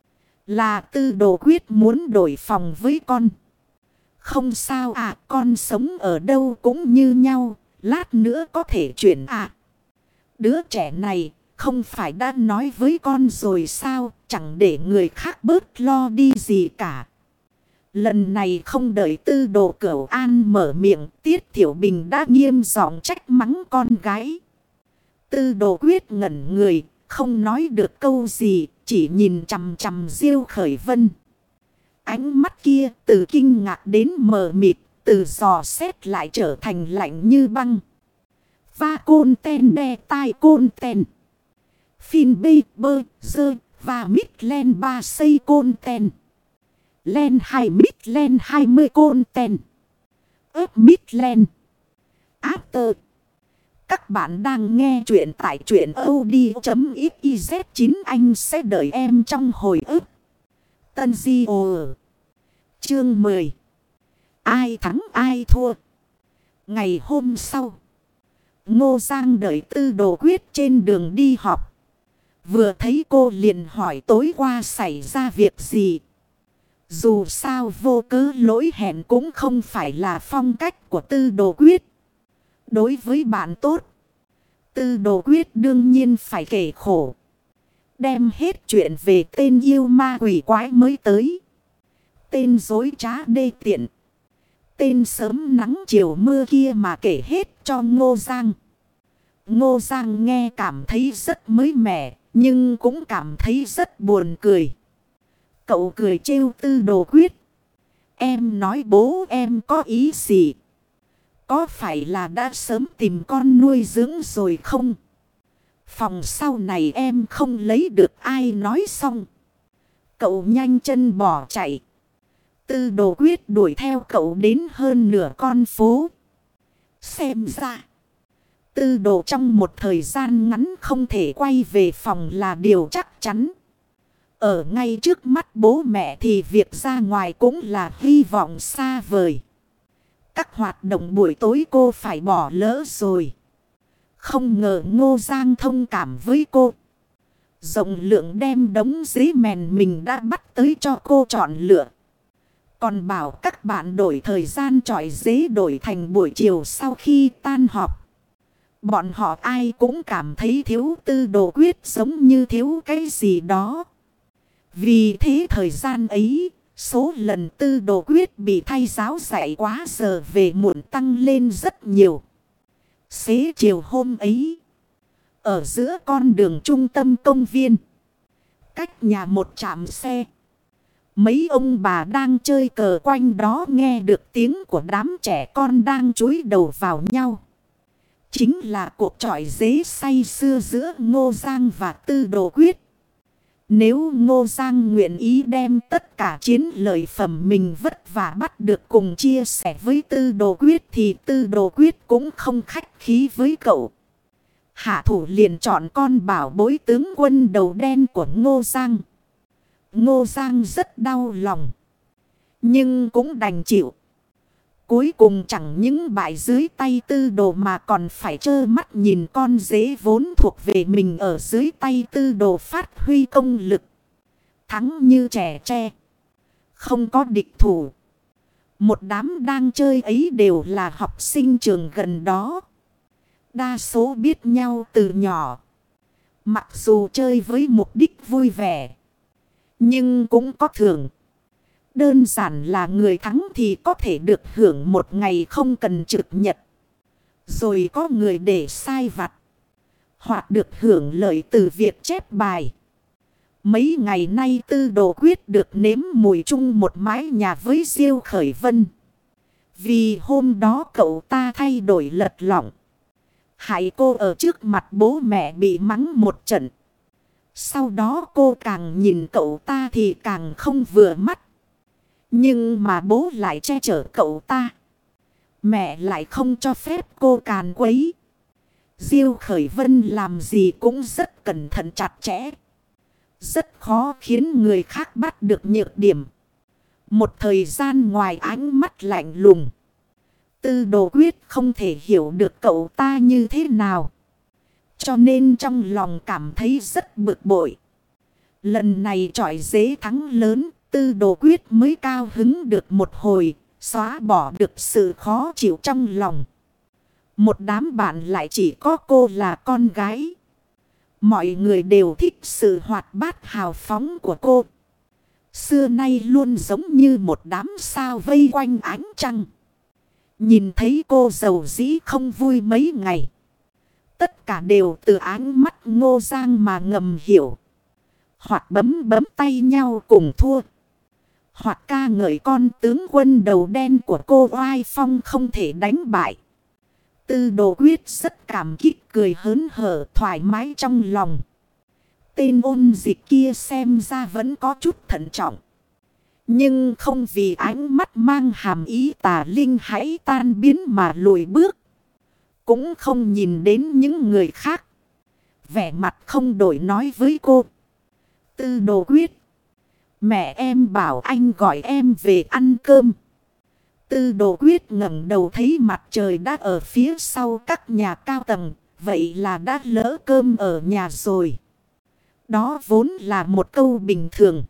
Là Tư Đồ Quyết muốn đổi phòng với con. Không sao à. Con sống ở đâu cũng như nhau. Lát nữa có thể chuyển à. Đứa trẻ này không phải đã nói với con rồi sao. Chẳng để người khác bớt lo đi gì cả. Lần này không đợi Tư Đồ Cửu An mở miệng, Tiết Thiểu Bình đã nghiêm giọng trách mắng con gái. Tư Đồ Quyết ngẩn người, không nói được câu gì, chỉ nhìn chằm chằm Diêu Khởi Vân. Ánh mắt kia từ kinh ngạc đến mờ mịt, từ dò xét lại trở thành lạnh như băng. Va côn ten đe tai côn ten. Phin bê bơ dơ và mít len ba xây côn ten. Len hai mít len hai mươi côn ten. ớp mít len. After. Các bạn đang nghe chuyện tại truyện audio.xyz. Chín anh sẽ đợi em trong hồi ức. Tân Di Ồ. Chương mười. Ai thắng ai thua. Ngày hôm sau. Ngô Giang đợi Tư Đồ Quyết trên đường đi họp. Vừa thấy cô liền hỏi tối qua xảy ra việc gì. Dù sao vô cớ lỗi hẹn cũng không phải là phong cách của Tư Đồ Quyết. Đối với bạn tốt, Tư Đồ Quyết đương nhiên phải kể khổ. Đem hết chuyện về tên yêu ma quỷ quái mới tới. Tên dối trá đê tiện. Tên sớm nắng chiều mưa kia mà kể hết cho Ngô Giang. Ngô Giang nghe cảm thấy rất mới mẻ, nhưng cũng cảm thấy rất buồn cười. Cậu cười trêu Tư Đồ Quyết. Em nói bố em có ý gì? Có phải là đã sớm tìm con nuôi dưỡng rồi không? Phòng sau này em không lấy được ai nói xong. Cậu nhanh chân bỏ chạy. Tư Đồ Quyết đuổi theo cậu đến hơn nửa con phố. Xem ra, Tư Đồ trong một thời gian ngắn không thể quay về phòng là điều chắc chắn. Ở ngay trước mắt bố mẹ thì việc ra ngoài cũng là hy vọng xa vời. Các hoạt động buổi tối cô phải bỏ lỡ rồi. Không ngờ Ngô Giang thông cảm với cô. Rộng lượng đem đống giấy mèn mình đã bắt tới cho cô chọn lựa. Còn bảo các bạn đổi thời gian chọi giấy đổi thành buổi chiều sau khi tan họp. Bọn họ ai cũng cảm thấy thiếu Tư Đồ Quyết giống như thiếu cái gì đó. Vì thế thời gian ấy, số lần Tư Đồ Quyết bị thay giáo dạy quá giờ về muộn tăng lên rất nhiều. Xế chiều hôm ấy, ở giữa con đường trung tâm công viên, cách nhà một trạm xe, mấy ông bà đang chơi cờ quanh đó nghe được tiếng của đám trẻ con đang chúi đầu vào nhau. Chính là cuộc chọi giấy say xưa giữa Ngô Giang và Tư Đồ Quyết. Nếu Ngô Giang nguyện ý đem tất cả chiến lợi phẩm mình vất vả bắt được cùng chia sẻ với Tư Đồ Quyết thì Tư Đồ Quyết cũng không khách khí với cậu. Hạ thủ liền chọn con bảo bối tướng quân đầu đen của Ngô Giang. Ngô Giang rất đau lòng, nhưng cũng đành chịu. Cuối cùng chẳng những bại dưới tay Tư Đồ mà còn phải trơ mắt nhìn con dế vốn thuộc về mình ở dưới tay Tư Đồ phát huy công lực. Thắng như trẻ tre, không có địch thủ. Một đám đang chơi ấy đều là học sinh trường gần đó. Đa số biết nhau từ nhỏ. Mặc dù chơi với mục đích vui vẻ, nhưng cũng có thưởng. Đơn giản là người thắng thì có thể được hưởng một ngày không cần trực nhật. Rồi có người để sai vặt, hoặc được hưởng lợi từ việc chép bài. Mấy ngày nay Tư Đồ Quyết được nếm mùi chung một mái nhà với Diêu Khởi Vân. Vì hôm đó cậu ta thay đổi lật lọng, hại cô ở trước mặt bố mẹ bị mắng một trận. Sau đó cô càng nhìn cậu ta thì càng không vừa mắt. Nhưng mà bố lại che chở cậu ta. Mẹ lại không cho phép cô càn quấy. Diêu Khởi Vân làm gì cũng rất cẩn thận chặt chẽ. Rất khó khiến người khác bắt được nhược điểm. Một thời gian ngoài ánh mắt lạnh lùng, Tư Đồ Quyết không thể hiểu được cậu ta như thế nào. Cho nên trong lòng cảm thấy rất bực bội. Lần này chọi dế thắng lớn, Tư Đồ Quyết mới cao hứng được một hồi, xóa bỏ được sự khó chịu trong lòng. Một đám bạn lại chỉ có cô là con gái. Mọi người đều thích sự hoạt bát hào phóng của cô. Xưa nay luôn giống như một đám sao vây quanh ánh trăng. Nhìn thấy cô giàu dĩ không vui mấy ngày. Tất cả đều từ ánh mắt Ngô Giang mà ngầm hiểu. Hoặc bấm bấm tay nhau cùng thua. Hoặc ca ngợi con tướng quân đầu đen của cô oai phong không thể đánh bại. Tư Đồ Quyết rất cảm kích cười hớn hở thoải mái trong lòng. Tên ôn dịch kia xem ra vẫn có chút thận trọng. Nhưng không vì ánh mắt mang hàm ý tà linh hãy tan biến mà lùi bước. Cũng không nhìn đến những người khác. Vẻ mặt không đổi nói với cô. Tư Đồ Quyết, mẹ em bảo anh gọi em về ăn cơm. Tư Đồ Quyết ngẩng đầu thấy mặt trời đã ở phía sau các nhà cao tầng. Vậy là đã lỡ cơm ở nhà rồi. Đó vốn là một câu bình thường.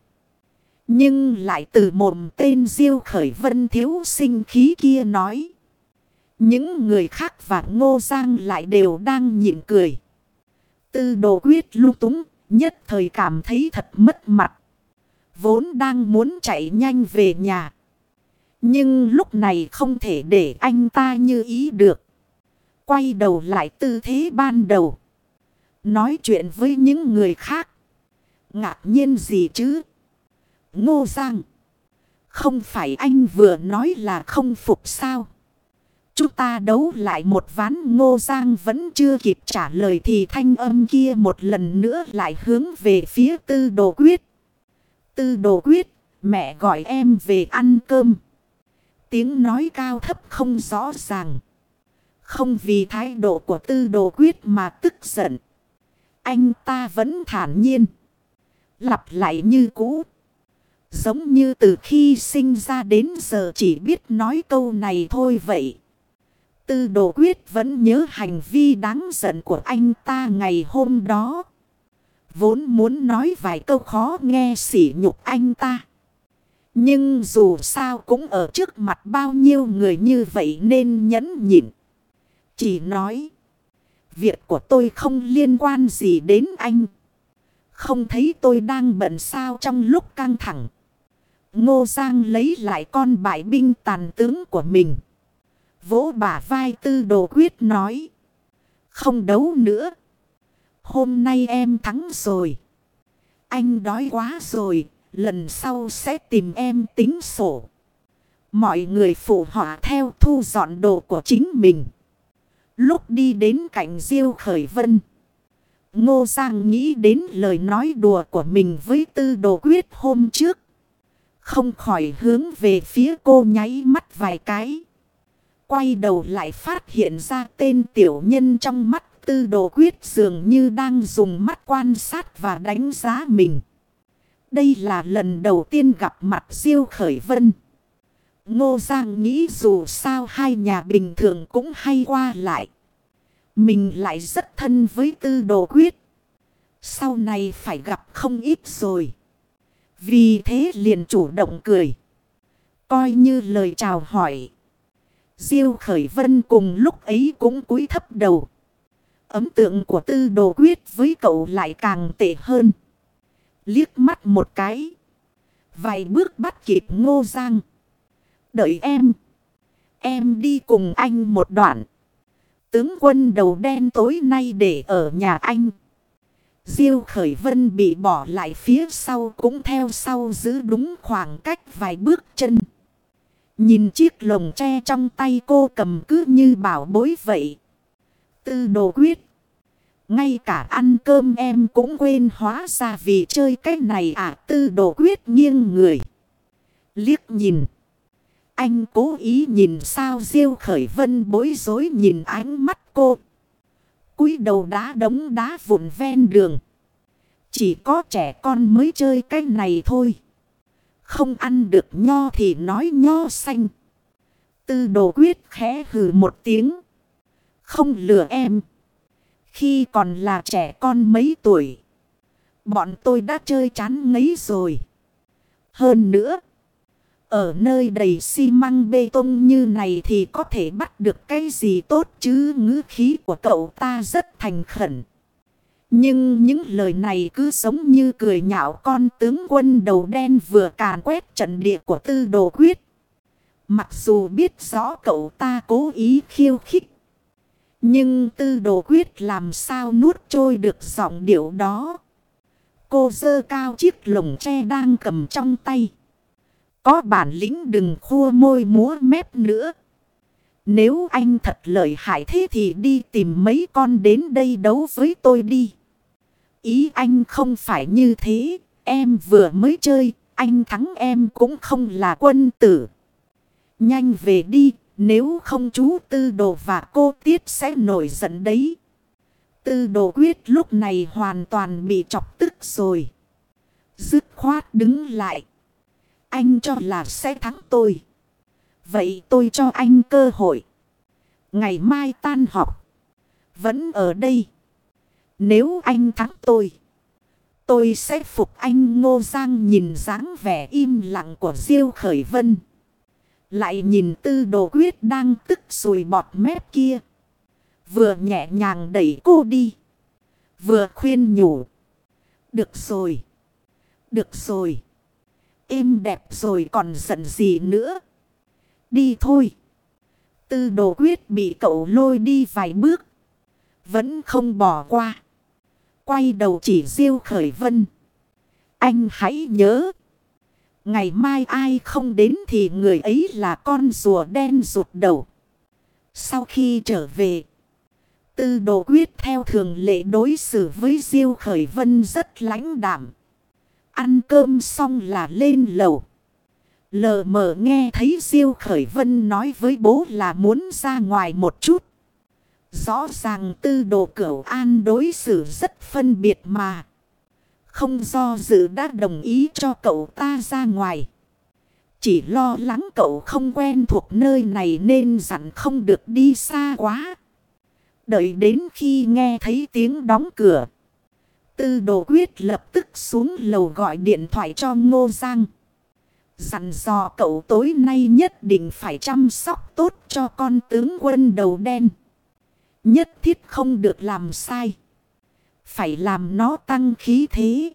Nhưng lại từ mồm tên Diêu Khởi Vân thiếu sinh khí kia nói. Những người khác và Ngô Giang lại đều đang nhịn cười. Tư Đồ Quyết lung túng, nhất thời cảm thấy thật mất mặt. Vốn đang muốn chạy nhanh về nhà. Nhưng lúc này không thể để anh ta như ý được. Quay đầu lại tư thế ban đầu. Nói chuyện với những người khác. Ngạc nhiên gì chứ? Ngô Giang, không phải anh vừa nói là không phục sao? Chúng ta đấu lại một ván. Ngô Giang vẫn chưa kịp trả lời thì thanh âm kia một lần nữa lại hướng về phía Tư Đồ Quyết. Tư Đồ Quyết, mẹ gọi em về ăn cơm. Tiếng nói cao thấp không rõ ràng. Không vì thái độ của Tư Đồ Quyết mà tức giận. Anh ta vẫn thản nhiên. Lặp lại như cũ. Giống như từ khi sinh ra đến giờ chỉ biết nói câu này thôi vậy. Tư Đồ Quyết vẫn nhớ hành vi đáng giận của anh ta ngày hôm đó. Vốn muốn nói vài câu khó nghe sỉ nhục anh ta. Nhưng dù sao cũng ở trước mặt bao nhiêu người như vậy nên nhẫn nhịn. Chỉ nói. Việc của tôi không liên quan gì đến anh. Không thấy tôi đang bận sao trong lúc căng thẳng. Ngô Giang lấy lại con bại binh tàn tướng của mình. Vỗ bả vai Tư Đồ Quyết nói. Không đấu nữa. Hôm nay em thắng rồi. Anh đói quá rồi. Lần sau sẽ tìm em tính sổ. Mọi người phụ họa theo thu dọn đồ của chính mình. Lúc đi đến cạnh Diêu Khởi Vân, Ngô Giang nghĩ đến lời nói đùa của mình với Tư Đồ Quyết hôm trước. Không khỏi hướng về phía cô nháy mắt vài cái. Quay đầu lại phát hiện ra tên tiểu nhân trong mắt Tư Đồ Quyết dường như đang dùng mắt quan sát và đánh giá mình. Đây là lần đầu tiên gặp mặt Diêu Khởi Vân. Ngô Giang nghĩ dù sao hai nhà bình thường cũng hay qua lại. Mình lại rất thân với Tư Đồ Quyết. Sau này phải gặp không ít rồi. Vì thế liền chủ động cười. Coi như lời chào hỏi. Diêu Khởi Vân cùng lúc ấy cũng cúi thấp đầu. Ấn tượng của Tư Đồ Quyết với cậu lại càng tệ hơn. Liếc mắt một cái. Vài bước bắt kịp Ngô Giang. Đợi em. Em đi cùng anh một đoạn. Tướng quân đầu đen tối nay để ở nhà anh. Diêu Khởi Vân bị bỏ lại phía sau cũng theo sau giữ đúng khoảng cách vài bước chân. Nhìn chiếc lồng tre trong tay cô cầm cứ như bảo bối vậy. Tư Đồ Quyết. Ngay cả ăn cơm em cũng quên, hóa ra vì chơi cái này à. Tư Đồ Quyết nghiêng người. Liếc nhìn. Anh cố ý nhìn sao. Diêu Khởi Vân bối rối nhìn ánh mắt cô. Cúi đầu đá đống đá vụn ven đường. Chỉ có trẻ con mới chơi cái này thôi. Không ăn được nho thì nói nho xanh. Tư Đồ Quyết khẽ hừ một tiếng. Không lừa em. Khi còn là trẻ con mấy tuổi, bọn tôi đã chơi chán ngấy rồi. Hơn nữa, ở nơi đầy xi măng bê tông như này thì có thể bắt được cái gì tốt chứ. Ngữ khí của cậu ta rất thành khẩn. Nhưng những lời này cứ giống như cười nhạo con tướng quân đầu đen vừa càn quét trận địa của Tư Đồ Quyết. Mặc dù biết rõ cậu ta cố ý khiêu khích, nhưng Tư Đồ Quyết làm sao nuốt trôi được giọng điệu đó. Cô giơ cao chiếc lồng tre đang cầm trong tay. Có bản lĩnh đừng khua môi múa mép nữa. Nếu anh thật lợi hại thế thì đi tìm mấy con đến đây đấu với tôi đi. Ý anh không phải như thế. Em vừa mới chơi, anh thắng em cũng không là quân tử. Nhanh về đi, nếu không chú Tư Đồ và cô Tiết sẽ nổi giận đấy. Tư Đồ Quyết lúc này hoàn toàn bị chọc tức rồi. Dứt khoát đứng lại. Anh cho là sẽ thắng tôi. Vậy tôi cho anh cơ hội. Ngày mai tan học. Vẫn ở đây. Nếu anh thắng tôi, tôi sẽ phục anh. Ngô Giang nhìn dáng vẻ im lặng của Diêu Khởi Vân. Lại nhìn Tư Đồ Quyết đang tức sùi bọt mép kia. Vừa nhẹ nhàng đẩy cô đi. Vừa khuyên nhủ. Được rồi. Được rồi. Êm đẹp rồi còn giận gì nữa. Đi thôi. Tư Đồ Quyết bị cậu lôi đi vài bước. Vẫn không bỏ qua. Quay đầu chỉ Diêu Khởi Vân. Anh hãy nhớ. Ngày mai ai không đến thì người ấy là con rùa đen rụt đầu. Sau khi trở về, Tư Đồ Quyết theo thường lệ đối xử với Diêu Khởi Vân rất lãnh đạm. Ăn cơm xong là lên lầu. Lờ mờ nghe thấy Diêu Khởi Vân nói với bố là muốn ra ngoài một chút. Rõ ràng Tư Đồ Cửu An đối xử rất phân biệt mà. Không do dự đã đồng ý cho cậu ta ra ngoài. Chỉ lo lắng cậu không quen thuộc nơi này nên dặn không được đi xa quá. Đợi đến khi nghe thấy tiếng đóng cửa, Tư Đồ Quyết lập tức xuống lầu gọi điện thoại cho Ngô Giang. Dặn dò cậu tối nay nhất định phải chăm sóc tốt cho con tướng quân đầu đen. Nhất thiết không được làm sai. Phải làm nó tăng khí thế,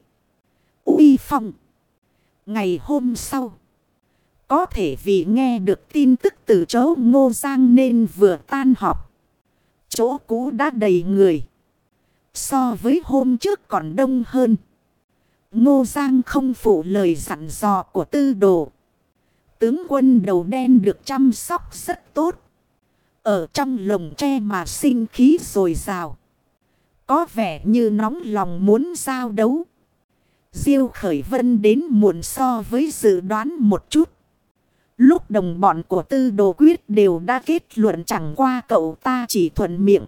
uy phong. Ngày hôm sau, có thể vì nghe được tin tức từ chỗ Ngô Giang nên vừa tan họp. Chỗ cũ đã đầy người. So với hôm trước còn đông hơn. Ngô Giang không phụ lời dặn dò của Tư Đồ. Tướng quân đầu đen được chăm sóc rất tốt. Ở trong lồng tre mà sinh khí dồi dào. Có vẻ như nóng lòng muốn giao đấu. Diêu Khởi Vân đến muộn so với dự đoán một chút. Lúc đồng bọn của Tư Đồ Quyết đều đã kết luận chẳng qua cậu ta chỉ thuận miệng.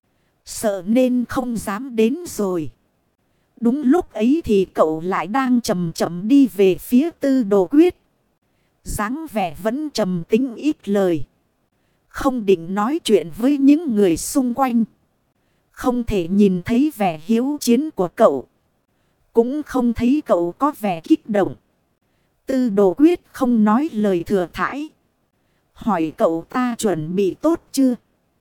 Sợ nên không dám đến rồi. Đúng lúc ấy thì cậu lại đang chậm chậm đi về phía Tư Đồ Quyết. Dáng vẻ vẫn trầm tính ít lời. Không định nói chuyện với những người xung quanh. Không thể nhìn thấy vẻ hiếu chiến của cậu. Cũng không thấy cậu có vẻ kích động. Tư Đồ Quyết không nói lời thừa thãi. Hỏi cậu ta chuẩn bị tốt chưa?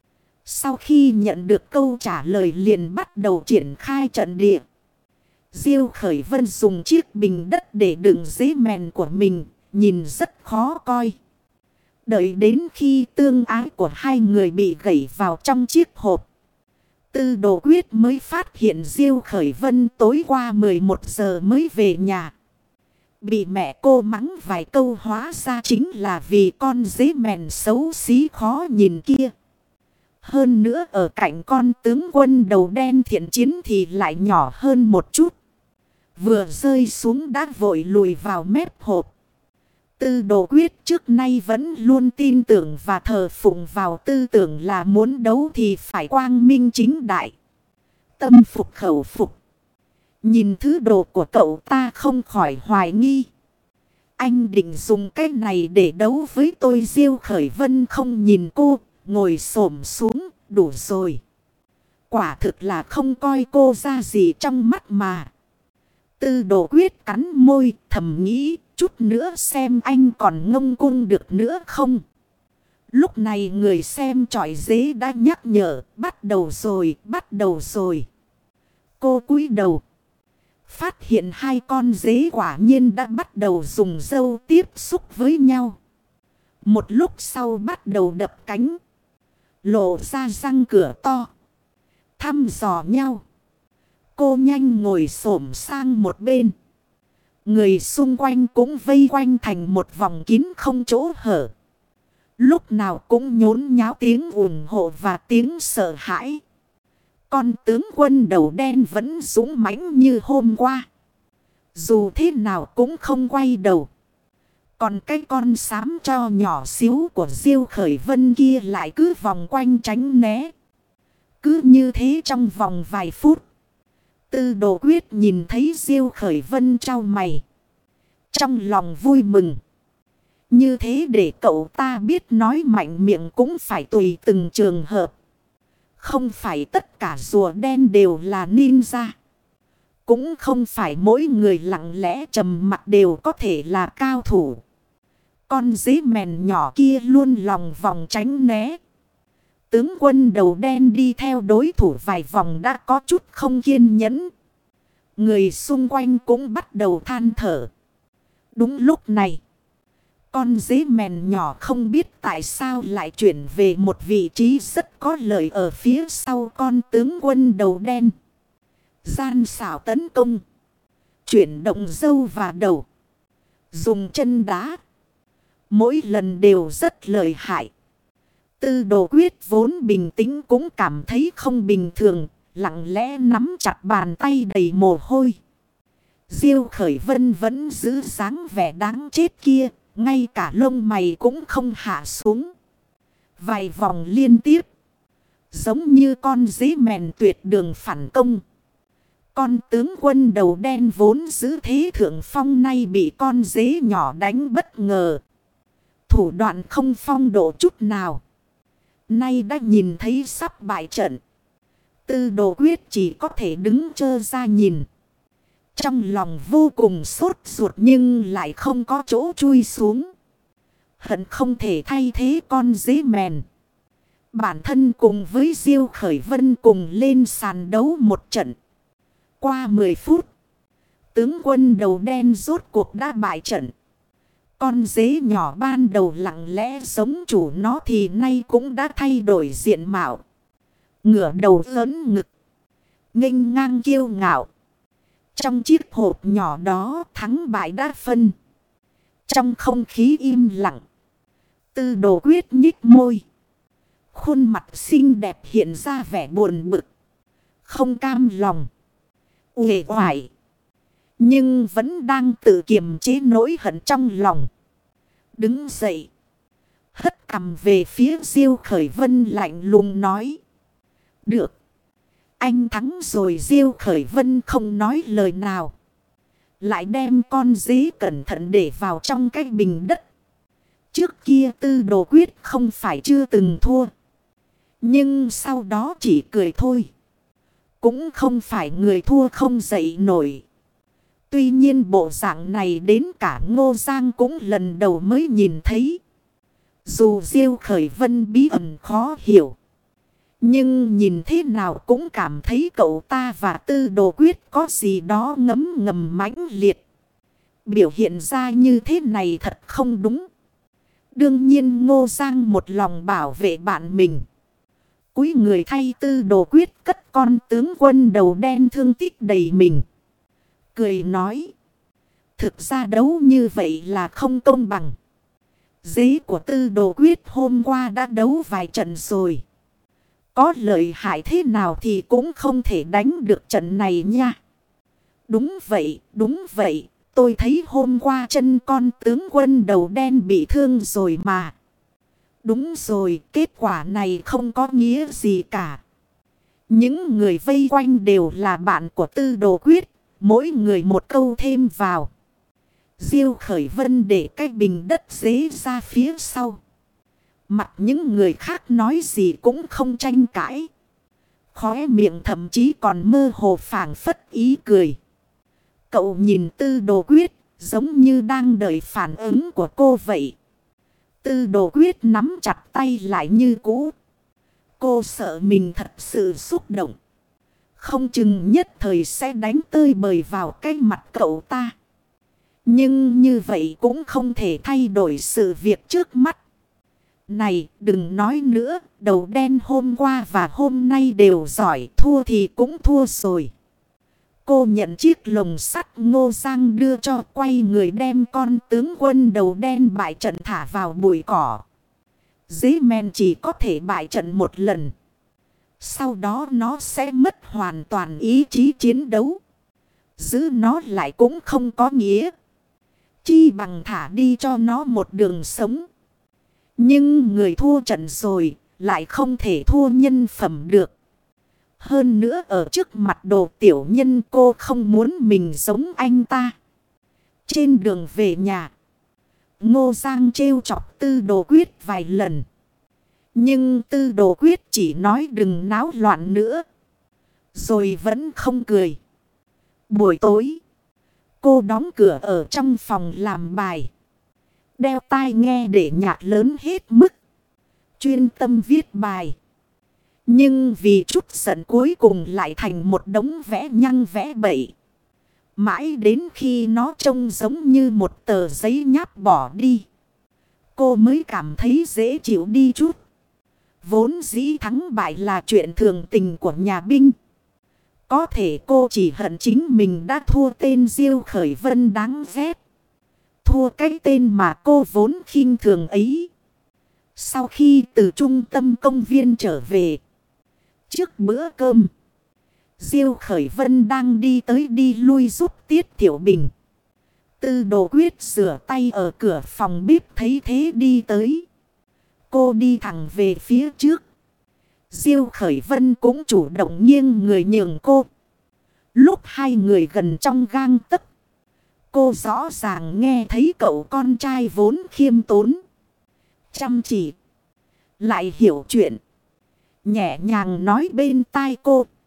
Sau khi nhận được câu trả lời liền bắt đầu triển khai trận địa. Diêu Khởi Vân dùng chiếc bình đất để đựng dế mèn của mình, nhìn rất khó coi. Đợi đến khi tương ái của hai người bị gẩy vào trong chiếc hộp, Tư Đồ Quyết mới phát hiện Diêu Khởi Vân tối qua mười một giờ mới về nhà. Bị mẹ cô mắng vài câu hóa ra chính là vì con dế mèn xấu xí khó nhìn kia. Hơn nữa ở cạnh con tướng quân đầu đen thiện chiến thì lại nhỏ hơn một chút. Vừa rơi xuống đã vội lùi vào mép hộp. Tư Đồ Quyết trước nay vẫn luôn tin tưởng và thờ phụng vào tư tưởng là muốn đấu thì phải quang minh chính đại. Tâm phục khẩu phục. Nhìn thứ đồ của cậu ta không khỏi hoài nghi. Anh định dùng cái này để đấu với tôi. Diêu Khởi Vân không nhìn cô, ngồi xổm xuống, đủ rồi. Quả thực là không coi cô ra gì trong mắt mà. Tư Đồ Quyết cắn môi, thầm nghĩ, chút nữa xem anh còn ngông cung được nữa không. Lúc này người xem chọi dế đã nhắc nhở, bắt đầu rồi, bắt đầu rồi. Cô cúi đầu. Phát hiện hai con dế quả nhiên đã bắt đầu dùng râu tiếp xúc với nhau. Một lúc sau bắt đầu đập cánh. Lộ ra răng cửa to. Thăm dò nhau. Cô nhanh ngồi xổm sang một bên. Người xung quanh cũng vây quanh thành một vòng kín không chỗ hở. Lúc nào cũng nhốn nháo tiếng ủng hộ và tiếng sợ hãi. Con tướng quân đầu đen vẫn dũng mãnh như hôm qua. Dù thế nào cũng không quay đầu. Còn cái con xám cho nhỏ xíu của Diêu Khởi Vân kia lại cứ vòng quanh tránh né. Cứ như thế trong vòng vài phút. Tư Đồ Quyết nhìn thấy Diêu Khởi Vân trao mày. Trong lòng vui mừng. Như thế để cậu ta biết nói mạnh miệng cũng phải tùy từng trường hợp. Không phải tất cả rùa đen đều là ninja. Cũng không phải mỗi người lặng lẽ trầm mặc đều có thể là cao thủ. Con dế mèn nhỏ kia luôn lòng vòng tránh né. Tướng quân đầu đen đi theo đối thủ vài vòng đã có chút không kiên nhẫn. Người xung quanh cũng bắt đầu than thở. Đúng lúc này, con dế mèn nhỏ không biết tại sao lại chuyển về một vị trí rất có lợi ở phía sau con tướng quân đầu đen. Gian xảo tấn công. Chuyển động râu và đầu. Dùng chân đá. Mỗi lần đều rất lợi hại. Tư Đồ Quyết vốn bình tĩnh cũng cảm thấy không bình thường. Lặng lẽ nắm chặt bàn tay đầy mồ hôi. Diêu Khởi Vân vẫn giữ dáng vẻ đáng chết kia. Ngay cả lông mày cũng không hạ xuống. Vài vòng liên tiếp. Giống như con dế mèn tuyệt đường phản công. Con tướng quân đầu đen vốn giữ thế thượng phong nay bị con dế nhỏ đánh bất ngờ. Thủ đoạn không phong độ chút nào. Nay đã nhìn thấy sắp bại trận. Tư Đồ Quyết chỉ có thể đứng trơ ra nhìn. Trong lòng vô cùng sốt ruột nhưng lại không có chỗ chui xuống. Hận không thể thay thế con dế mèn. Bản thân cùng với Diêu Khởi Vân cùng lên sàn đấu một trận. Qua mười phút, tướng quân đầu đen rốt cuộc đã bại trận. Con dế nhỏ ban đầu lặng lẽ giống chủ nó thì nay cũng đã thay đổi diện mạo. Ngửa đầu lớn ngực, nghênh ngang kiêu ngạo. Trong chiếc hộp nhỏ đó thắng bại đã phân. Trong không khí im lặng, Tư Đồ Quyết nhích môi. Khuôn mặt xinh đẹp hiện ra vẻ buồn bực, không cam lòng, uể oải. Nhưng vẫn đang tự kiềm chế nỗi hận trong lòng. Đứng dậy, hất cằm về phía Diêu Khởi Vân lạnh lùng nói. Được, anh thắng rồi. Diêu Khởi Vân không nói lời nào. Lại đem con dế cẩn thận để vào trong cái bình đất. Trước kia Tư Đồ Quyết không phải chưa từng thua. Nhưng sau đó chỉ cười thôi. Cũng không phải người thua không dậy nổi. Tuy nhiên bộ dạng này đến cả Ngô Giang cũng lần đầu mới nhìn thấy. Dù Diêu Khởi Vân bí ẩn khó hiểu, nhưng nhìn thế nào cũng cảm thấy cậu ta và Tư Đồ Quyết có gì đó ngấm ngầm mãnh liệt. Biểu hiện ra như thế này thật không đúng. Đương nhiên Ngô Giang một lòng bảo vệ bạn mình. Cúi người thay Tư Đồ Quyết cất con tướng quân đầu đen thương tích đầy mình. Cười nói. Thực ra đấu như vậy là không công bằng. Dế của Tư Đồ Quyết hôm qua đã đấu vài trận rồi. Có lợi hại thế nào thì cũng không thể đánh được trận này nha. Đúng vậy, đúng vậy. Tôi thấy hôm qua chân con tướng quân đầu đen bị thương rồi mà. Đúng rồi, kết quả này không có nghĩa gì cả. Những người vây quanh đều là bạn của Tư Đồ Quyết. Mỗi người một câu thêm vào. Diêu Khởi Vân để cái bình đất dế ra phía sau. Mặt những người khác nói gì cũng không tranh cãi. Khóe miệng thậm chí còn mơ hồ phảng phất ý cười. Cậu nhìn Tư Đồ Quyết giống như đang đợi phản ứng của cô vậy. Tư Đồ Quyết nắm chặt tay lại như cũ. Cô sợ mình thật sự xúc động. Không chừng nhất thời sẽ đánh tơi bời vào cái mặt cậu ta. Nhưng như vậy cũng không thể thay đổi sự việc trước mắt. Này đừng nói nữa, đầu đen hôm qua và hôm nay đều giỏi, thua thì cũng thua rồi. Cô nhận chiếc lồng sắt Ngô Giang đưa cho, quay người đem con tướng quân đầu đen bại trận thả vào bụi cỏ. Dế men chỉ có thể bại trận một lần. Sau đó nó sẽ mất hoàn toàn ý chí chiến đấu. Giữ nó lại cũng không có nghĩa. Chi bằng thả đi cho nó một đường sống. Nhưng người thua trận rồi lại không thể thua nhân phẩm được. Hơn nữa ở trước mặt Đồ tiểu nhân cô không muốn mình giống anh ta. Trên đường về nhà, Ngô Giang trêu chọc Tư Đồ Quyết vài lần. Nhưng Tư Đồ Quyết chỉ nói đừng náo loạn nữa. Rồi vẫn không cười. Buổi tối, cô đóng cửa ở trong phòng làm bài. Đeo tai nghe để nhạc lớn hết mức. Chuyên tâm viết bài. Nhưng vì chút giận cuối cùng lại thành một đống vẽ nhăng vẽ bậy. Mãi đến khi nó trông giống như một tờ giấy nháp bỏ đi, cô mới cảm thấy dễ chịu đi chút. Vốn dĩ thắng bại là chuyện thường tình của nhà binh. Có thể cô chỉ hận chính mình đã thua tên Diêu Khởi Vân đáng ghét. Thua cái tên mà cô vốn khinh thường ấy. Sau khi từ trung tâm công viên trở về, trước bữa cơm, Diêu Khởi Vân đang đi tới đi lui giúp Tiết Thiệu Bình. Tư Đồ Quyết rửa tay ở cửa phòng bếp thấy thế đi tới. Cô đi thẳng về phía trước. Diêu Khởi Vân cũng chủ động nghiêng người nhường cô. Lúc hai người gần trong gang tấc, cô rõ ràng nghe thấy cậu con trai vốn khiêm tốn, chăm chỉ, lại hiểu chuyện, nhẹ nhàng nói bên tai cô.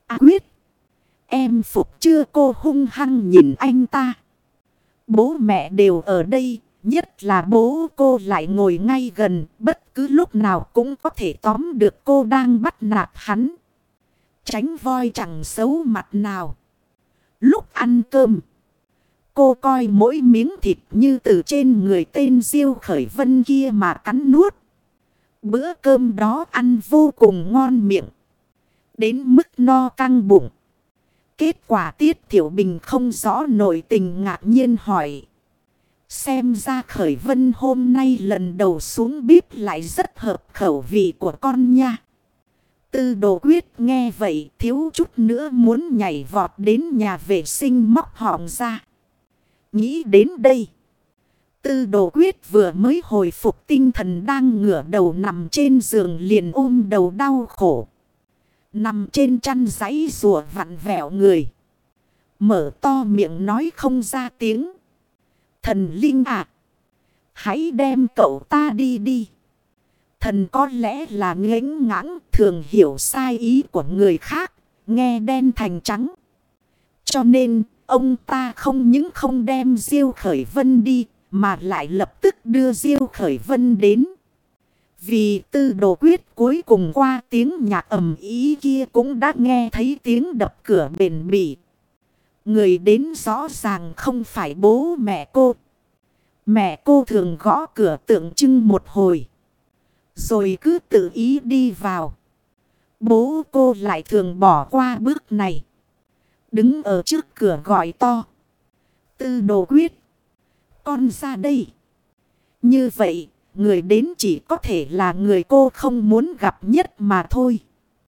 À, quyết. Em phục chưa? Cô hung hăng nhìn anh ta. Bố mẹ đều ở đây. Nhất là bố cô lại ngồi ngay gần. Bất cứ lúc nào cũng có thể tóm được cô đang bắt nạt hắn. Tránh voi chẳng xấu mặt nào. Lúc ăn cơm, cô coi mỗi miếng thịt như từ trên người tên Diêu Khởi Vân kia mà cắn nuốt. Bữa cơm đó ăn vô cùng ngon miệng. Đến mức no căng bụng. Kết quả Tiết Thiểu Bình không rõ nội tình ngạc nhiên hỏi. Xem ra Khởi Vân hôm nay lần đầu xuống bếp lại rất hợp khẩu vị của con nha. Tư Đồ Quyết nghe vậy thiếu chút nữa muốn nhảy vọt đến nhà vệ sinh móc họng ra. Nghĩ đến đây, Tư Đồ Quyết vừa mới hồi phục tinh thần đang ngửa đầu nằm trên giường liền ôm đầu đau khổ. Nằm trên chăn giãy giụa vặn vẹo người. Mở to miệng nói không ra tiếng. Thần linh à, hãy đem cậu ta đi đi. Thần có lẽ là ngễnh ngãng, thường hiểu sai ý của người khác, nghe đen thành trắng. Cho nên, ông ta không những không đem Diêu Khởi Vân đi, mà lại lập tức đưa Diêu Khởi Vân đến. Vì Tư Đồ Quyết cuối cùng qua tiếng nhạc ầm ý kia cũng đã nghe thấy tiếng đập cửa bền bỉ. Người đến rõ ràng không phải bố mẹ cô. Mẹ cô thường gõ cửa tượng trưng một hồi, rồi cứ tự ý đi vào. Bố cô lại thường bỏ qua bước này. Đứng ở trước cửa gọi to. Tư Đồ Quyết, con ra đây. Như vậy, người đến chỉ có thể là người cô không muốn gặp nhất mà thôi.